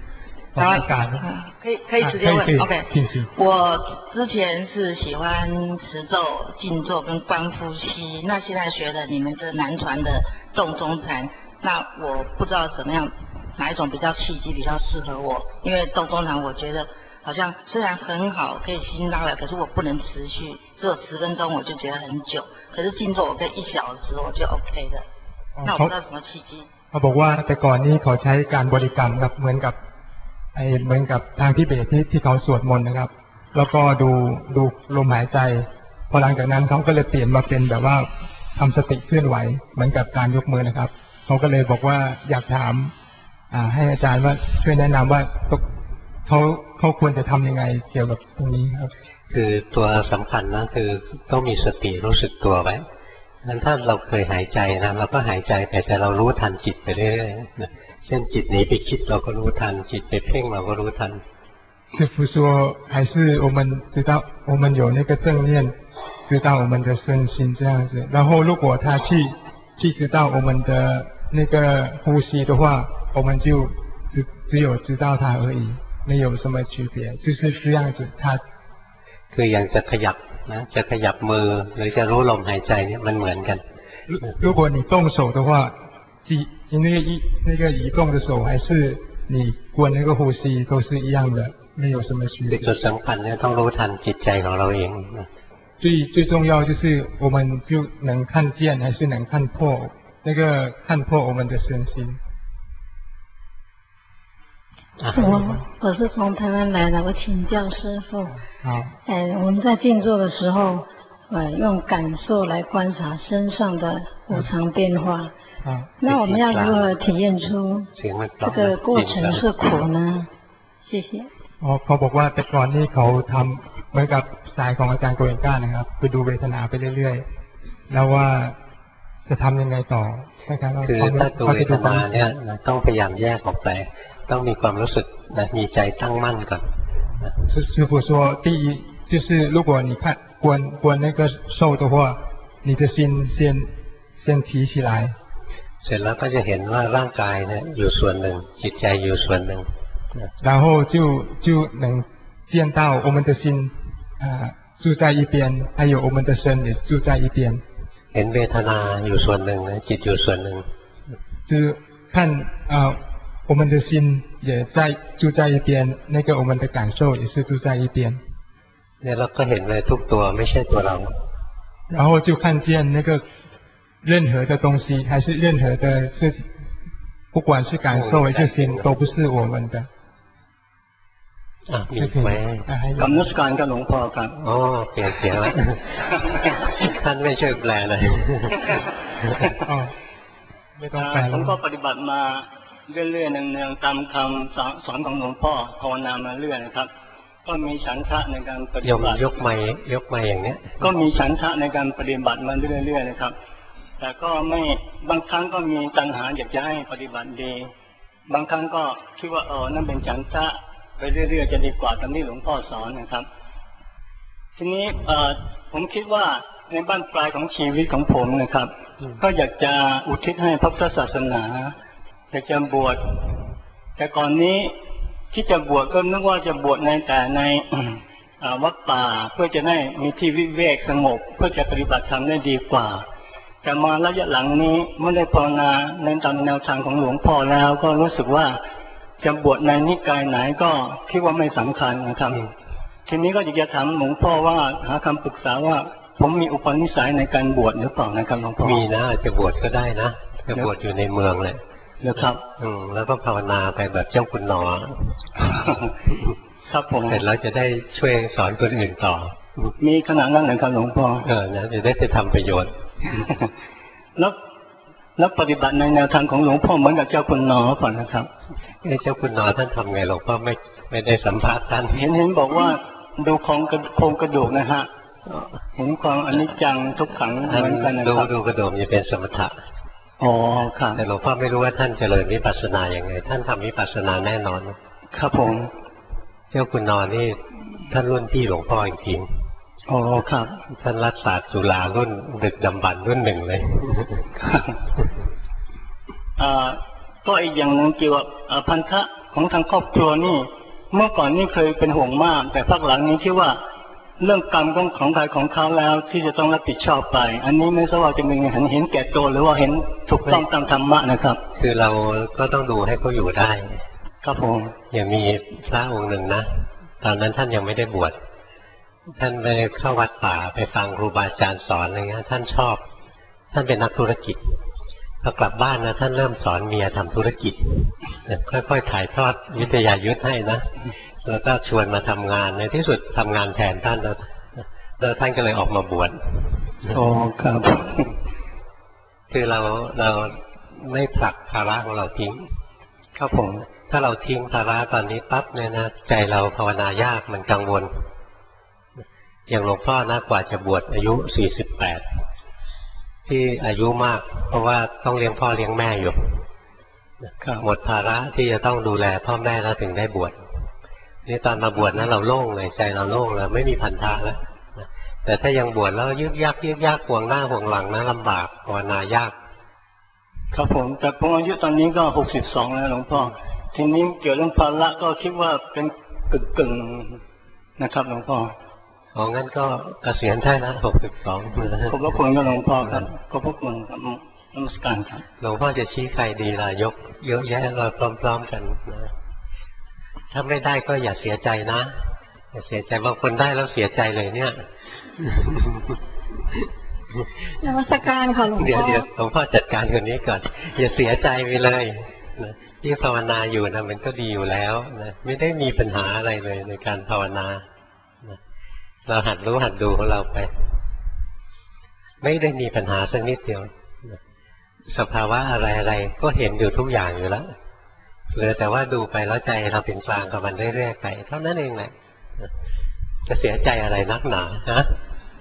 可以直接问 OK 我之前是喜欢持咒静坐跟观呼吸，那现在学了你们这南传的洞中禅，那我不知道怎么样哪一种比较契机比较适合我，因为洞中禅我觉得好像虽然很好可以心拉来，可是我不能持续，只有10分钟我就觉得很久，可是静坐我可以1小时我就 OK 的，那我不知道什么契机。 เขาบอกว่าแต่ก่อนนี้เขาใช้การบริกรรมครับเหมือนกับทางทิเบตที่เขาสวดมนต์นะครับแล้วก็ดูลมหายใจพอหลังจากนั้นเขาก็เลยเปลี่ยนมาเป็นแบบว่าทำสติเคลื่อนไหวเหมือนกับการยกมือนะครับเขาก็เลยบอกว่าอยากถามให้อาจารย์ว่าช่วยแนะนำว่าเขาควรจะทำยังไงเกี่ยวกับตรงนี้ครับคือตัวสำคัญนะคือต้องมีสติรู้สึกตัวไว้งั้นถ้าเราเคยหายใจนะเราก็หายใจไปแต่เรารู้ทันจิตไปเรื่อยๆเช่นจิตหนีไปคิดเราก็รู้ทันจิตไปเพ่งเราก็รู้ทัน师父说还是我们知道我们有那个正念知道我们的身心这样子然后如果他去知道我们的那个呼吸的话我们就只有知道它而已没有什么区别就是这样子他คืออย่างจะขยับนะจะขยับมือหรือจะรู้ลมหายใจเนี่ยมันเหมือนกัน如果你动手的话那个移动的手还是你关那个呼吸都是一样的没有什么区别จุดสำคัญเนี่ยต้องรู้ทันจิตใจของเราเอง最重要就是我们就能看见还是能看破那个看破我们的身心我是从台湾来的，我请教师父。我们在静坐的时候，用感受来观察身上的无常变化。那我们要如何体验出这个过程是苦呢？谢谢。 เขาบอกว่าแต่ก่อนนี่เขาทำเหมือนกับสายของอาจารย์โกเอนก้านะครับไปดูเวทนาไปเรื่อยๆแล้วว่าจะทำยังไงต่อคือถ้าดูเวทนาเนี่ยต้องพยายามแยกออกไปต้องมีความรู้สึกมีใจตั้งมั่นก่อน师父说第一就是如果你看关那个受的话你的心先提起来เสร็จแล้วก็จะเห็นว่าร่างกายเนี่ยอยู่ส่วนหนึ่งจิตใจอยู่ส่วนหนึ่ง然后就能见到我们的心住在一边还有我们的身也住在一边เห็นเวทนาอยู่ส่วนหนึ่งจิตอยู่ส่วนหนึ่ง就看我们的心也住在一边那个我们的感受也是住在一边เนี่ยเราก็เห็นเลยทุกตัวไม่ใช่ตัวเรา然后就看见那个任何的东西还是任何的事不管是感受还是心都不是我们的มีไหมกำนักการกับหลวงพ่อครับอ๋อเปลี่ยนเสียงแล้วท่านไม่ช่วยแปลเลยผมก็ปฏิบัติมาเรื่อยๆเนืองๆตามคำสอนของหลวงพ่อภาวนามาเรื่อยนะครับก็มีฉันทะในการปฏิบัติยกไม้อย่างเนี้ยก็มีฉันทะในการปฏิบัติมาเรื่อยๆนะครับแต่ก็ไม่บางครั้งก็มีตัณหาอยากจะให้ปฏิบัติดีบางครั้งก็คิดว่านั่นเป็นฉันทะไปเรื่อยๆจะดีกว่าตามที่หลวงพ่อสอนนะครับทีนี้ผมคิดว่าในบ้านปลายของชีวิตของผมนะครับก็อยากจะอุทิศให้พระพุทธศาสนาอยากจะบวชแต่ก่อนนี้ที่จะบวชก็นึกว่าจะบวชในวัดป่าเพื่อจะได้มีที่วิเวกสงบเพื่อจะปฏิบัติธรรมได้ดีกว่าแต่มาระยะหลังนี้ไม่ได้ภาวนาในตามแนวทางของหลวงพ่อแล้วก็รู้สึกว่าจะบวชในนิกายไหนก็คิดว่าไม่สำคัญนะครับทีนี้ก็อยากจะถามหลวงพ่อว่าหาคำปรึกษาว่าผมมีอุปนิสัยในการบวชหรือเปล่านะครับหลวงพ่อมีนะจะบวชก็ได้นะจะบวชอยู่ในเมืองเลยนะครับแล้วก็ภาวนาไปแบบเจ้าคุณหนอครับผมเสร็จแล้วจะได้ช่วยสอนคนอื่นต่อมีขนาดนั้นเลยครับหลวงพ่อนะจะได้ไปทำประโยชน์แล้วปฏิบัติในแนวทางของหลวงพ่อเหมือนกับเจ้าคุณหนอก่อนนะครับเจ้าคุณหนอท่านทำไงหลวงพ่อไม่ได้สัมภาษณ์ท่านเห็นบอกว่าดูโครงกระดูกนะฮะเห็นความอนิจจังทุกขังเหมือนกันนะครับดูกระดูกจะเป็นสมถะอ๋อครับแต่หลวงพ่อไม่รู้ว่าท่านเจริญวิปัสสนาอย่างไงท่านทำวิปัสสนาแน่นอนครับผมเจ้าคุณนอนนี่ท่านรุ่นพี่หลวงพ่อจริงๆอ๋อครับท่านรัฐศาสตร์จุฬารุ่นดึกดำบรรพ์รุ่นหนึ่งเลยก็อีกอย่างหนึ่งเกี่ยวกับพันธะของทางครอบครัวนี่เมื่อก่อนนี่เคยเป็นห่วงมากแต่พักหลังนี้ที่ว่าเรื่องกรรมของใครของเขาแล้วที่จะต้องรับผิดชอบไปอันนี้ไม่ทราบว่าจะมีเห็นแก่ตัวหรือว่าเห็นถูกต้องตามธรรมะนะครับคือเราก็ต้องดูให้เขาอยู่ได้ครับผมอย่างมีพระองค์หนึ่งนะตอนนั้นท่านยังไม่ได้บวชท่านไปเข้าวัดป่าไปฟังครูบาอาจารย์สอนอะไรเงี้ยท่านชอบท่านเป็นนักธุรกิจพอกลับบ้านนะท่านเริ่มสอนเมียทำธุรกิจค่อยๆถ่ายทอดวิทยายุทธให้นะแล้วก็ชวนมาทำงานในที่สุดทำงานแทนท่านแล้วท่านก็เลยออกมาบวชอ๋อครับคือเราไม่ผลักภาระของเราทิ้งครับผมถ้าเราทิ้งภาระตอนนี้ปั๊บเนี่ยนะใจเราภาวนายากมันกังวลอย่างหลวงพ่อนะกว่าจะบวชอายุ48ที่อายุมากเพราะว่าต้องเลี้ยงพ่อเลี้ยงแม่อยู่หมดภาระที่จะต้องดูแลพ่อแม่แล้วถึงได้บวชนี่ตอนมาบวชนะเราโล่งเลยใจเราโล่งแล้วไม่มีพันธะแล้วแต่ถ้ายังบวชแล้วยึกยักห่วงหน้าห่วงหลังนะลำบากภาวนายากครับผมแต่ผมอายุตอนนี้ก็62แล้วหลวงพ่อทีนี้เกี่ยวเรื่องภาระก็คิดว่าเป็นกึ่งนะครับหลวงพ่องั้นก็เกษียณได้นะ62 ขอบพระคุณครับหลวงพ่อครับขอบพระคุณครับนมัสการครับหลวงพ่อจะชี้ใครดีล่ะยกเยอะแยะเราพร้อมๆกันนะถ้าไม่ได้ก็อย่าเสียใจนะอย่าเสียใจบางคนได้แล้วเสียใจเลยเนี่ยนมัสการค่ะหลวงพ่อเดี๋ยวหลวงพ่อจัดการคนนี้ก่อนอย่าเสียใจไปเลยนะที่ภาวนาอยู่นะมันก็ดีอยู่แล้วนะไม่ได้มีปัญหาอะไรเลยในการภาวนานะเราหัดรู้หัดดูของเราไปไม่ได้มีปัญหาสักนิดเดียวนะสภาวะอะไรก็เห็นอยู่ทุกอย่างอยู่แล้วเหลือแต่ว่าดูไปแล้วใจเราเป็นกลางกับมันเรื่อยๆไปเท่านั้นเองแหละจะเสียใจอะไรนักหนาฮะ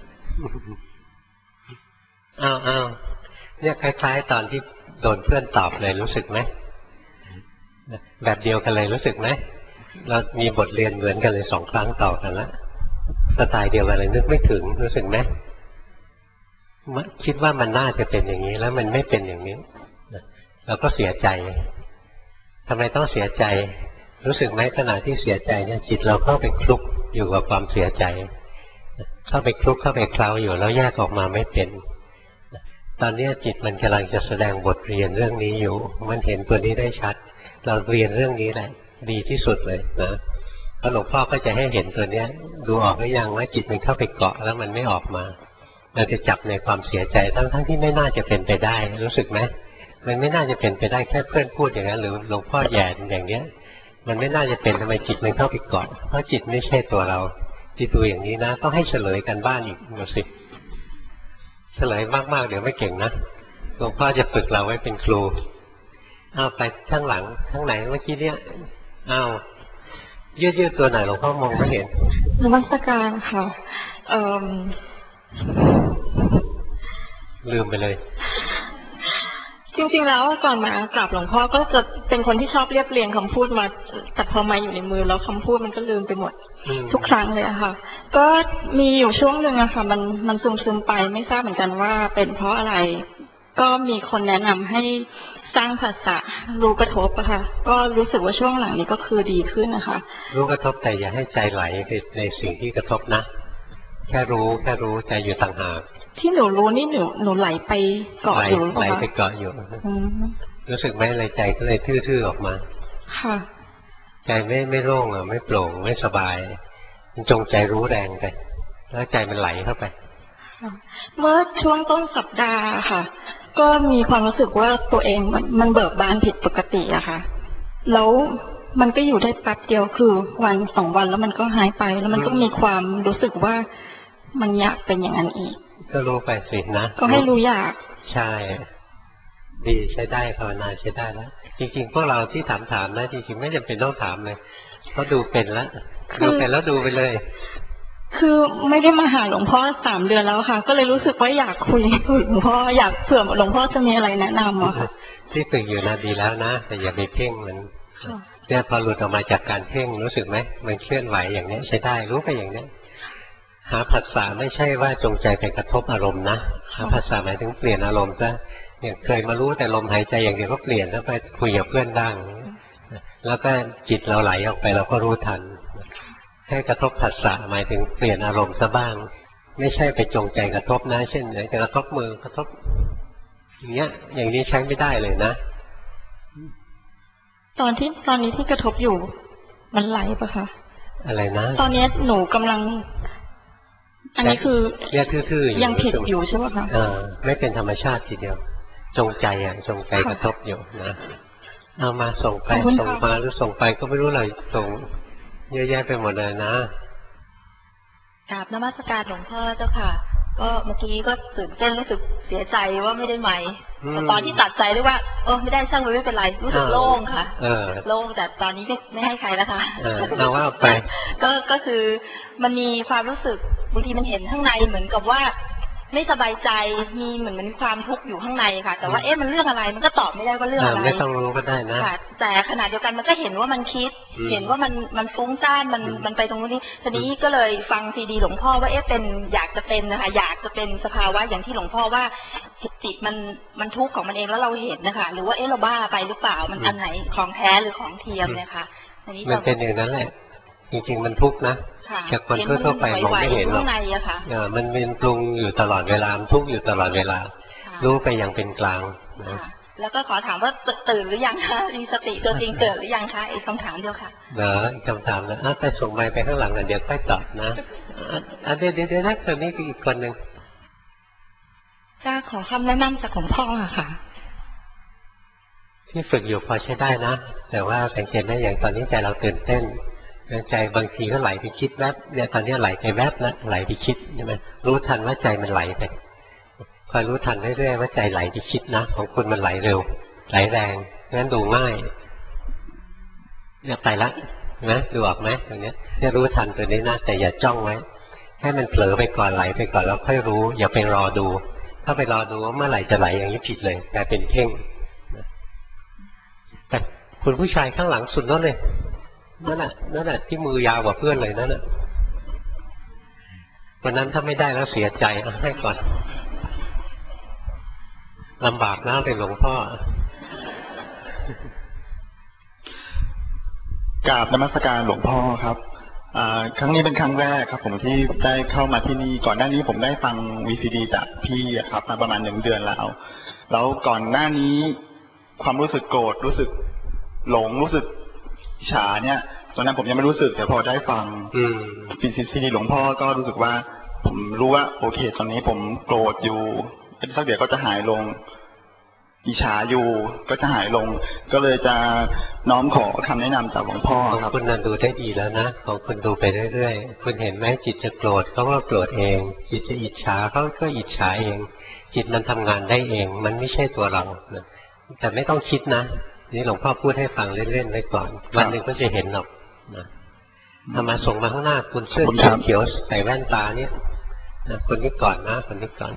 อ้าวเนี่ยคล้ายๆตอนที่โดนเพื่อนตอบเลยรู้สึกไหมแบบเดียวกันเลยรู้สึกไหมเรามีบทเรียนเหมือนกันเลย2 ครั้งต่อกันแล้วสไตล์เดียวกันเลยนึกไม่ถึงรู้สึกไหมคิดว่ามันน่าจะเป็นอย่างนี้แล้วมันไม่เป็นอย่างนี้เราก็เสียใจทำไมต้องเสียใจรู้สึกไหมขณะที่เสียใจเนี่ยจิตเราเข้าไปคลุกอยู่กับความเสียใจเข้าไปคลุกเข้าไปเคล้าอยู่แล้วแยกออกมาไม่เป็นตอนนี้จิตมันกำลังจะแสดงบทเรียนเรื่องนี้อยู่มันเห็นตัวนี้ได้ชัดเราเรียนเรื่องนี้แหละดีที่สุดเลยนะพระหลวงพ่อก็จะให้เห็นตัวเนี้ยดูออกหรือยังว่าจิตมันเข้าไปเกาะแล้วมันไม่ออกมาเราจะจับในความเสียใจทั้งที่ไม่น่าจะเป็นไปได้รู้สึกไหมมันไม่น่าจะเป็นไปได้แค่เพื่อนพูดอย่างนั้นหรือหลวงพ่อแย่อย่างเนี้ยมันไม่น่าจะเป็นทำไมจิตมันเข้าไปเกาะเพราะจิตไม่ใช่ตัวเราที่ดูอย่างนี้นะต้องให้เฉลยกันบ้านอีกดูสิเฉลยมากๆเดี๋ยวไม่เก่งนะหลวงพ่อจะฝึกเราไว้เป็นครูไปข้างหลังข้างไหนเมื่อกี้เนี้ยยืดตัวไหนหลวงพ่อมองไม่เห็นนมัสการค่ะลืมไปเลยจริงๆแล้วก่อนมากราบหลวงพ่อก็จะเป็นคนที่ชอบเรียบเรียงคำพูดมาแต่พอมาอยู่ในมือแล้วคำพูดมันก็ลืมไปหมดทุกครั้งเลยอะค่ะก็มีอยู่ช่วงหนึ่งอะค่ะมันซึมไปไม่ทราบเหมือนกันว่าเป็นเพราะอะไรก็มีคนแนะนำให้สร้างภาษารู้กระทบอะค่ะก็รู้สึกว่าช่วงหลังนี้ก็คือดีขึ้นนะคะรู้กระทบแต่อย่าให้ใจไหลในสิ่งที่กระทบนะแค่รู้ใจอยู่ต่างหากที่หนูรู้นี่หนูไหลไปเกาะอยู่ไหลไปเกาะอยู่รู้สึกไหมเลยใจก็เลยทื่อๆออกมาค่ะใจไม่โล่งไม่โปร่งไม่สบายมันจงใจรู้แรงไปแล้วใจมันไหลเข้าไปเมื่อช่วงต้นสัปดาห์ค่ะก็มีความรู้สึกว่าตัวเองมันเบิกบานผิดปกติอะค่ะแล้วมันก็อยู่ได้แป๊บเดียวคือวัน2 วันแล้วมันก็หายไปแล้วมันก็มีความรู้สึกว่ามันอยากเป็นอย่างนั้นอีกก็รู้ไปสินะก็ให้รู้อยากใช่ดีใช้ได้ภาวนาใช้ได้แล้วจริงๆพวกเราที่ถามนะจริงๆไม่จำเป็นต้องถามเลยก็ดูเป็นแล้วดูเป็นแล้วดูไปเลยคือไม่ได้มาหาหลวงพ่อ3 เดือนแล้วค่ะก็เลยรู้สึกว่าอยากคุยกับหลวงพ่ออยากเผื่อหลวงพ่อจะมีอะไรแนะนำอะค่ะที่ฝึกอยู่นะดีแล้วนะแต่อย่าไปเพ่งมันเนี่ยพอหลุดออกมาจากการเพ่งรู้สึกไหมมันเคลื่อนไหวอย่างนี้ใช้ได้รู้ไปอย่างนี้หาผัสสะไม่ใช่ว่าจงใจไปกระทบอารมณ์นะหาผัสสะหมายถึงเปลี่ยนอารมณ์ซะอย่างเคยมารู้แต่ลมหายใจอย่างเดียวก็เปลี่ยนแล้วไปคุยกับเพื่อนบ้างแล้วก็จิตเราไหลออกไปเราก็รู้ทันให้กระทบผัสสะหมายถึงเปลี่ยนอารมณ์ซะบ้างไม่ใช่ไปจงใจกระทบนะเช่นไหนจะกระทบมือกระทบอย่างเงี้ยอย่างนี้ใช้ไม่ได้เลยนะตอนนี้ที่กระทบอยู่มันไหลปะคะอะไรนะตอนนี้หนูกำลังอันนี้คือเรียกทื่อๆยังผิดอยู่ใช่ไหมคะไม่เป็นธรรมชาติทีเดียวจงใจจงใจกระทบอยู่นะเอามาส่งไปส่งมาหรือส่งไปก็ไม่รู้เลยส่งเยอะแยะไปหมดเลยนะกราบนมัสการหลวงพ่อเจ้าค่ะก็เมื่อกี้ก็ตื่นเต้นรู้สึกเสียใจว่าไม่ได้ไมค์แต่ตอนที่ตัดใจด้วยว่าไม่ได้ช่างมันไม่เป็นไรรู้สึกโล่งค่ะโล่งแต่ตอนนี้ไม่ให้ใครแล้วค่ะเอาว่าไปก็คือมันมีความรู้สึกบางทีมันเห็นข้างในเหมือนกับว่าไม่สบายใจมีเหมือนความทุกข์อยู่ข้างในค่ะแต่ว่ามันเรื่องอะไรมันก็ตอบไม่ได้ว่าเรื่องอะไรไม่ต้องรู้ก็ได้นะแต่ขณะเดียวกันมันก็เห็นว่ามันคิดเห็นว่ามันฟุ้งซ่านมันไปตรงนู้นนี่ทีนี้ก็เลยฟังซีดีหลวงพ่อว่าเป็นอยากจะเป็นนะคะอยากจะเป็นสภาวะอย่างที่หลวงพ่อว่าจิตมันทุกข์ของมันเองแล้วเราเห็นนะคะหรือว่าเราบ้าไปหรือเปล่ามันอันไหนของแท้หรือของเทียมเนี่ยค่ะมันเป็นอย่างนั้นแหละจริงๆมันทุกข์นะจากคนทั่วไปมองไม่เห็นหรอกมันเป็นปรุงอยู่ตลอดเวลาทุกข์อยู่ตลอดเวลารู้ไปอย่างเป็นกลางนะแล้วก็ขอถามว่าตื่นหรือยังคะมีสติตัวจริงเกิดหรือยังคะอีกคำถามเดียวค่ะคำถามนะไปส่งไมค์ไปข้างหลังกันเดี๋ยวค่อยตอบนะเดี๋ยวนะตอนนี้อีกคนหนึ่งจะขอคำแนะนำจากหลวงพ่อค่ะที่ฝึกอยู่พอใช้ได้นะแต่ว่าสังเกตได้อย่างตอนนี้ใจเราตื่นเต้นใจบางทีก็ไหลไปคิดแวบเนี่ยตอนนี้ไหลไปแวบแล้วไหลไปคิดใช่ไหมรู้ทันว่าใจมันไหลไปคอยรู้ทันเรื่อยๆว่าใจไหลไปคิดนะของคุณมันไหลเร็วไหลแรงงั้นดูง่ายเนี่ยไปละนะดูออกไหมตรงนี้เนี่ยรู้ทันตัวนี้นะแต่อย่าจ้องไว้ให้มันเผลอไปก่อนไหลไปก่อนแล้วค่อยรู้อย่าไปรอดูถ้าไปรอดูว่าเมื่อไหร่จะไหลอย่างนี้ผิดเลยกลายเป็นเพ่งแต่คุณผู้ชายข้างหลังสุดนั่นเลยนั่นแหละที่มือยาวกว่าเพื่อนเลยนั่นแหละวันนั้นถ้าไม่ได้แล้วเสียใจให้ก่อนลำบากนะเป็นหลวงพ่อกราบนมัสการหลวงพ่อครับครั้งนี้เป็นครั้งแรกครับผมที่ได้เข้ามาที่นี่ก่อนหน้านี้ผมได้ฟัง VCD จากพี่ครับมาประมาณ1 เดือนแล้วก่อนหน้านี้ความรู้สึกโกรธรู้สึกหลงรู้สึกฉาเนี่ยตอนนั้นผมยังไม่รู้สึกแต่พอได้ฟังซีดีหลวงพ่อก็รู้สึกว่าผมรู้ว่าโอเคตอนนี้ผมโกรธอยู่สักเดี๋ยวก็จะหายลงอิจฉาอยู่ก็จะหายลงก็เลยจะน้อมขอคำแนะนำจากหลวงพ่อครับคุณนันดูได้ดีแล้วนะของคุณดูไปเรื่อยๆคุณเห็นไหมจิตจะโกรธเขาก็โกรธเองจิตจะอิจฉาเขาก็อิจฉาเองจิตมันทำงานได้เองมันไม่ใช่ตัวเราแต่ไม่ต้องคิดนะนี่หลวงพ่อพูดให้ฟังเล่นๆไว้ก่อนวันหนึ่งก็จะเห็นหรอกนะเอามาส่งมาข้างหน้าคุณเสื้อเขียวใส่แว่นตาเนี่ยคนนี้ก่อนนะคนนี้ก่อน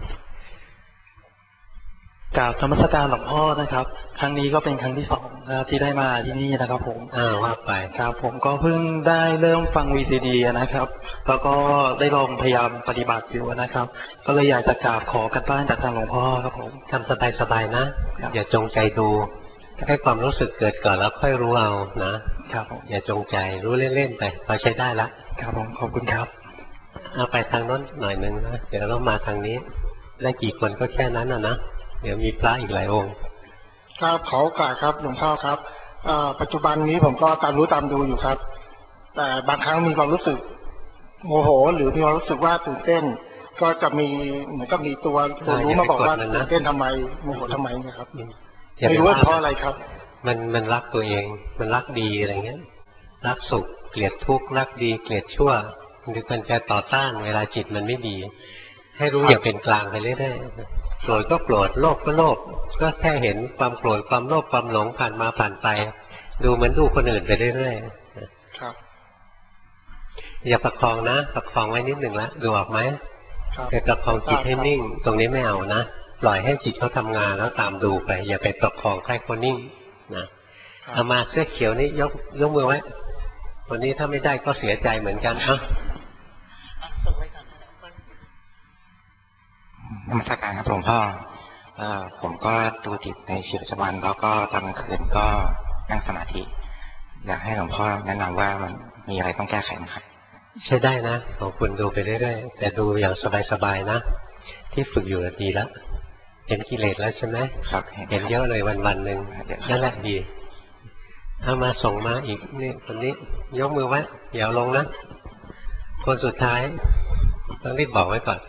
กราบนมัสการหลวงพ่อนะครับครั้งนี้ก็เป็นครั้งที่2นะครับที่ได้มาที่นี่นะครับผมว่าไปครับผมก็เพิ่งได้เริ่มฟัง VCD นะครับแล้วก็ได้ลองพยายามปฏิบัติอยู่นะครับก็เลยอยากจะกราบขอกันบ้านจากทางหลวงพ่อครับผมทำสบายๆนะอย่าจงใจดูให้ความรู้สึกเกิดก่อนแล้วค่อยรู้เอานะครับอย่าจงใจรู้เล่นๆไปพอใช้ได้ละครับผมขอบคุณครับเอาไปทางโน้นหน่อยนึงนะเดี๋ยวเรามาทางนี้ได้กี่คนก็แค่นั้นนะเดี๋ยวมีพระอีกหลายองค์ครับขอโอกาสครับหลวงพ่อครับปัจจุบันนี้ผมก็ตามรู้ตามดูอยู่ครับแต่บางครั้งมีความรู้สึกโมโหหรือมีความรู้สึกว่าตื่นเต้นก็จะมีเหมือนกับมีตัวรู้มาบอกว่าเต้นทำไมโมโหทำไมเนี่ยครับไม่รู้ว่าเพราะอะไรครับมันรักตัวเองมันรักดีอะไรเงี้ยรักสุขเกลียดทุกข์รักดีเกลียดชั่วมันจะต่อต้านเวลาจิตมันไม่ดีให้รู้อย่างเป็นกลางไปเรื่อยๆโกรธก็โกรธโลภก็โลภก็แค่เห็นความโกรธความโลภความหลงผ่านมาผ่านไปดูเหมือนดูคนอื่นไปเรื่อยๆครับอย่าประคองนะประคองไว้นิดหนึ่งละดูออกไหมแต่ประคองจิตให้นิ่งตรงนี้ไม่เอานะปล่อยให้จิตเขาทำงานแล้วตามดูไปอย่าไปประคองให้เขานิ่งนะเอามาเสื้อเขียวนี่ยกมือไว้คนนี้ถ้าไม่ได้ก็เสียใจเหมือนกันเอ้านมัสการครับหลวงพ่อผมก็ดูจิตในชีวิตประจำวันแล้วก็ตอนกลางคืนก็นั่งสมาธิอยากให้หลวงพ่อแนะนำว่ามันมีอะไรต้องแก้ไขไหมครับใช้ได้นะของคุณดูไปเรื่อยๆแต่ดูอย่างสบายๆนะที่ฝึกอยู่ดีแล้วเห็นกิเลสแล้วใช่ไหมครับเห็นเยอะเลยวันๆหนึ่งนั่นแหละดีถ้ามาส่งมาอีกนี่คนนี้ยกมือไว้อย่าลงนะคนสุดท้ายต้องรีบบอกไว้ก่อน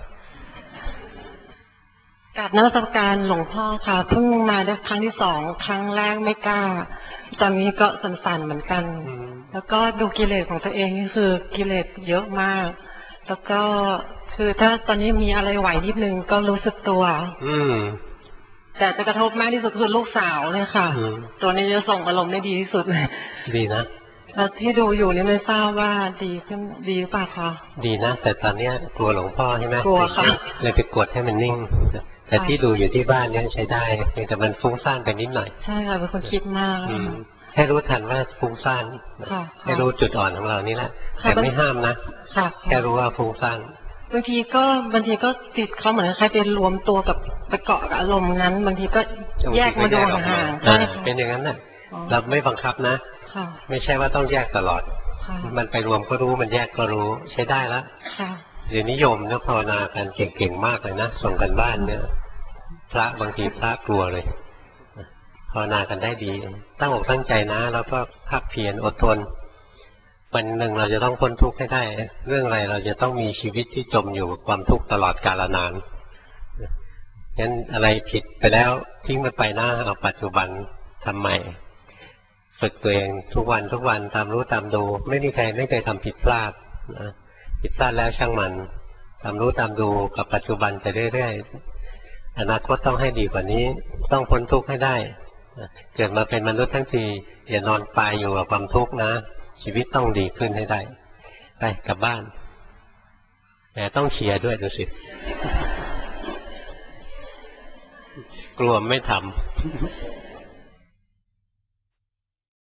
กราบนมัสการหลวงพ่อค่ะเพิ่งมาได้ครั้งที่2ครั้งแรกไม่กล้าตอนนี้ก็สั่นๆเหมือนกันแล้วก็ดูกิเลสของตัวเองนี่คือกิเลสเยอะมากแล้วก็คือถ้าตอนนี้มีอะไรไหวนิดนึงก็รู้สึกตัวแต่จะกระทบมากที่สุดคือลูกสาวเลยค่ะตัวนี้จะส่งอารมณ์ได้ดีที่สุดเลยดีนะแล้วที่ดูอยู่นี่ไม่ทราบว่าดีขึ้นดีป่ะคะดีนะแต่ตอนนี้กลัวหลวงพ่อใช่ไหมกลัวค่ะเลยไปกดให้มันนิ่งแต่ที่ดูอยู่ที่บ้านเนี่ยใช้ได้แต่มันฟุ้งซ่านไปนิดหน่อยใช่ค่ะเป็นคนคิดมากให้รู้ทันว่าฟุ้งซ่านให้รู้จุดอ่อนของเรานี่แหละแต่ไม่ห้ามนะแค่รู้ว่าฟุ้งซ่านบางทีก็ติดเขาเหมือนใครไปรวมตัวกับไปเกาะกับอารมณ์นั้นบางทีก็แยกมาดูห่างๆเป็นอย่างนั้นน่ะเราไม่บังคับนะไม่ใช่ว่าต้องแยกตลอดมันไปรวมก็รู้มันแยกก็รู้ใช้ได้แล้วเดี๋ยวนิยมนะภาวนากันเก่งๆมากเลยนะส่งกันบ้านเนี่ยพระบางทีพระกลัวเลยภาวนากันได้ดีตั้งอกตั้งใจนะแล้วก็ภาคเพียรอดทนวันหนึ่งเราจะต้องพ้นทุกข์ให้ได้เรื่องอะไรเราจะต้องมีชีวิตที่จมอยู่กับความทุกข์ตลอดกาลนานงั้นอะไรผิดไปแล้วทิ้งมันไปหน้าเอาปัจจุบันทำใหม่ฝึกตัวเองทุกวันตามรู้ตามดูไม่มีใครไม่เคยทำผิดพลาดนะผิดพลาดแล้วช่างมันตามรู้ตามดูกับปัจจุบันไปเรื่อยๆอนาคตต้องให้ดีกว่านี้ต้องพ้นทุกข์ให้ได้เกิดมาเป็นมนุษย์ทั้งทีอย่านอนตายอยู่กับความทุกข์นะชีวิตต้องดีขึ้นให้ได้ไปกลับบ้านแต่ต้องเชียร์ด้วยดูสิกลัวไม่ทำ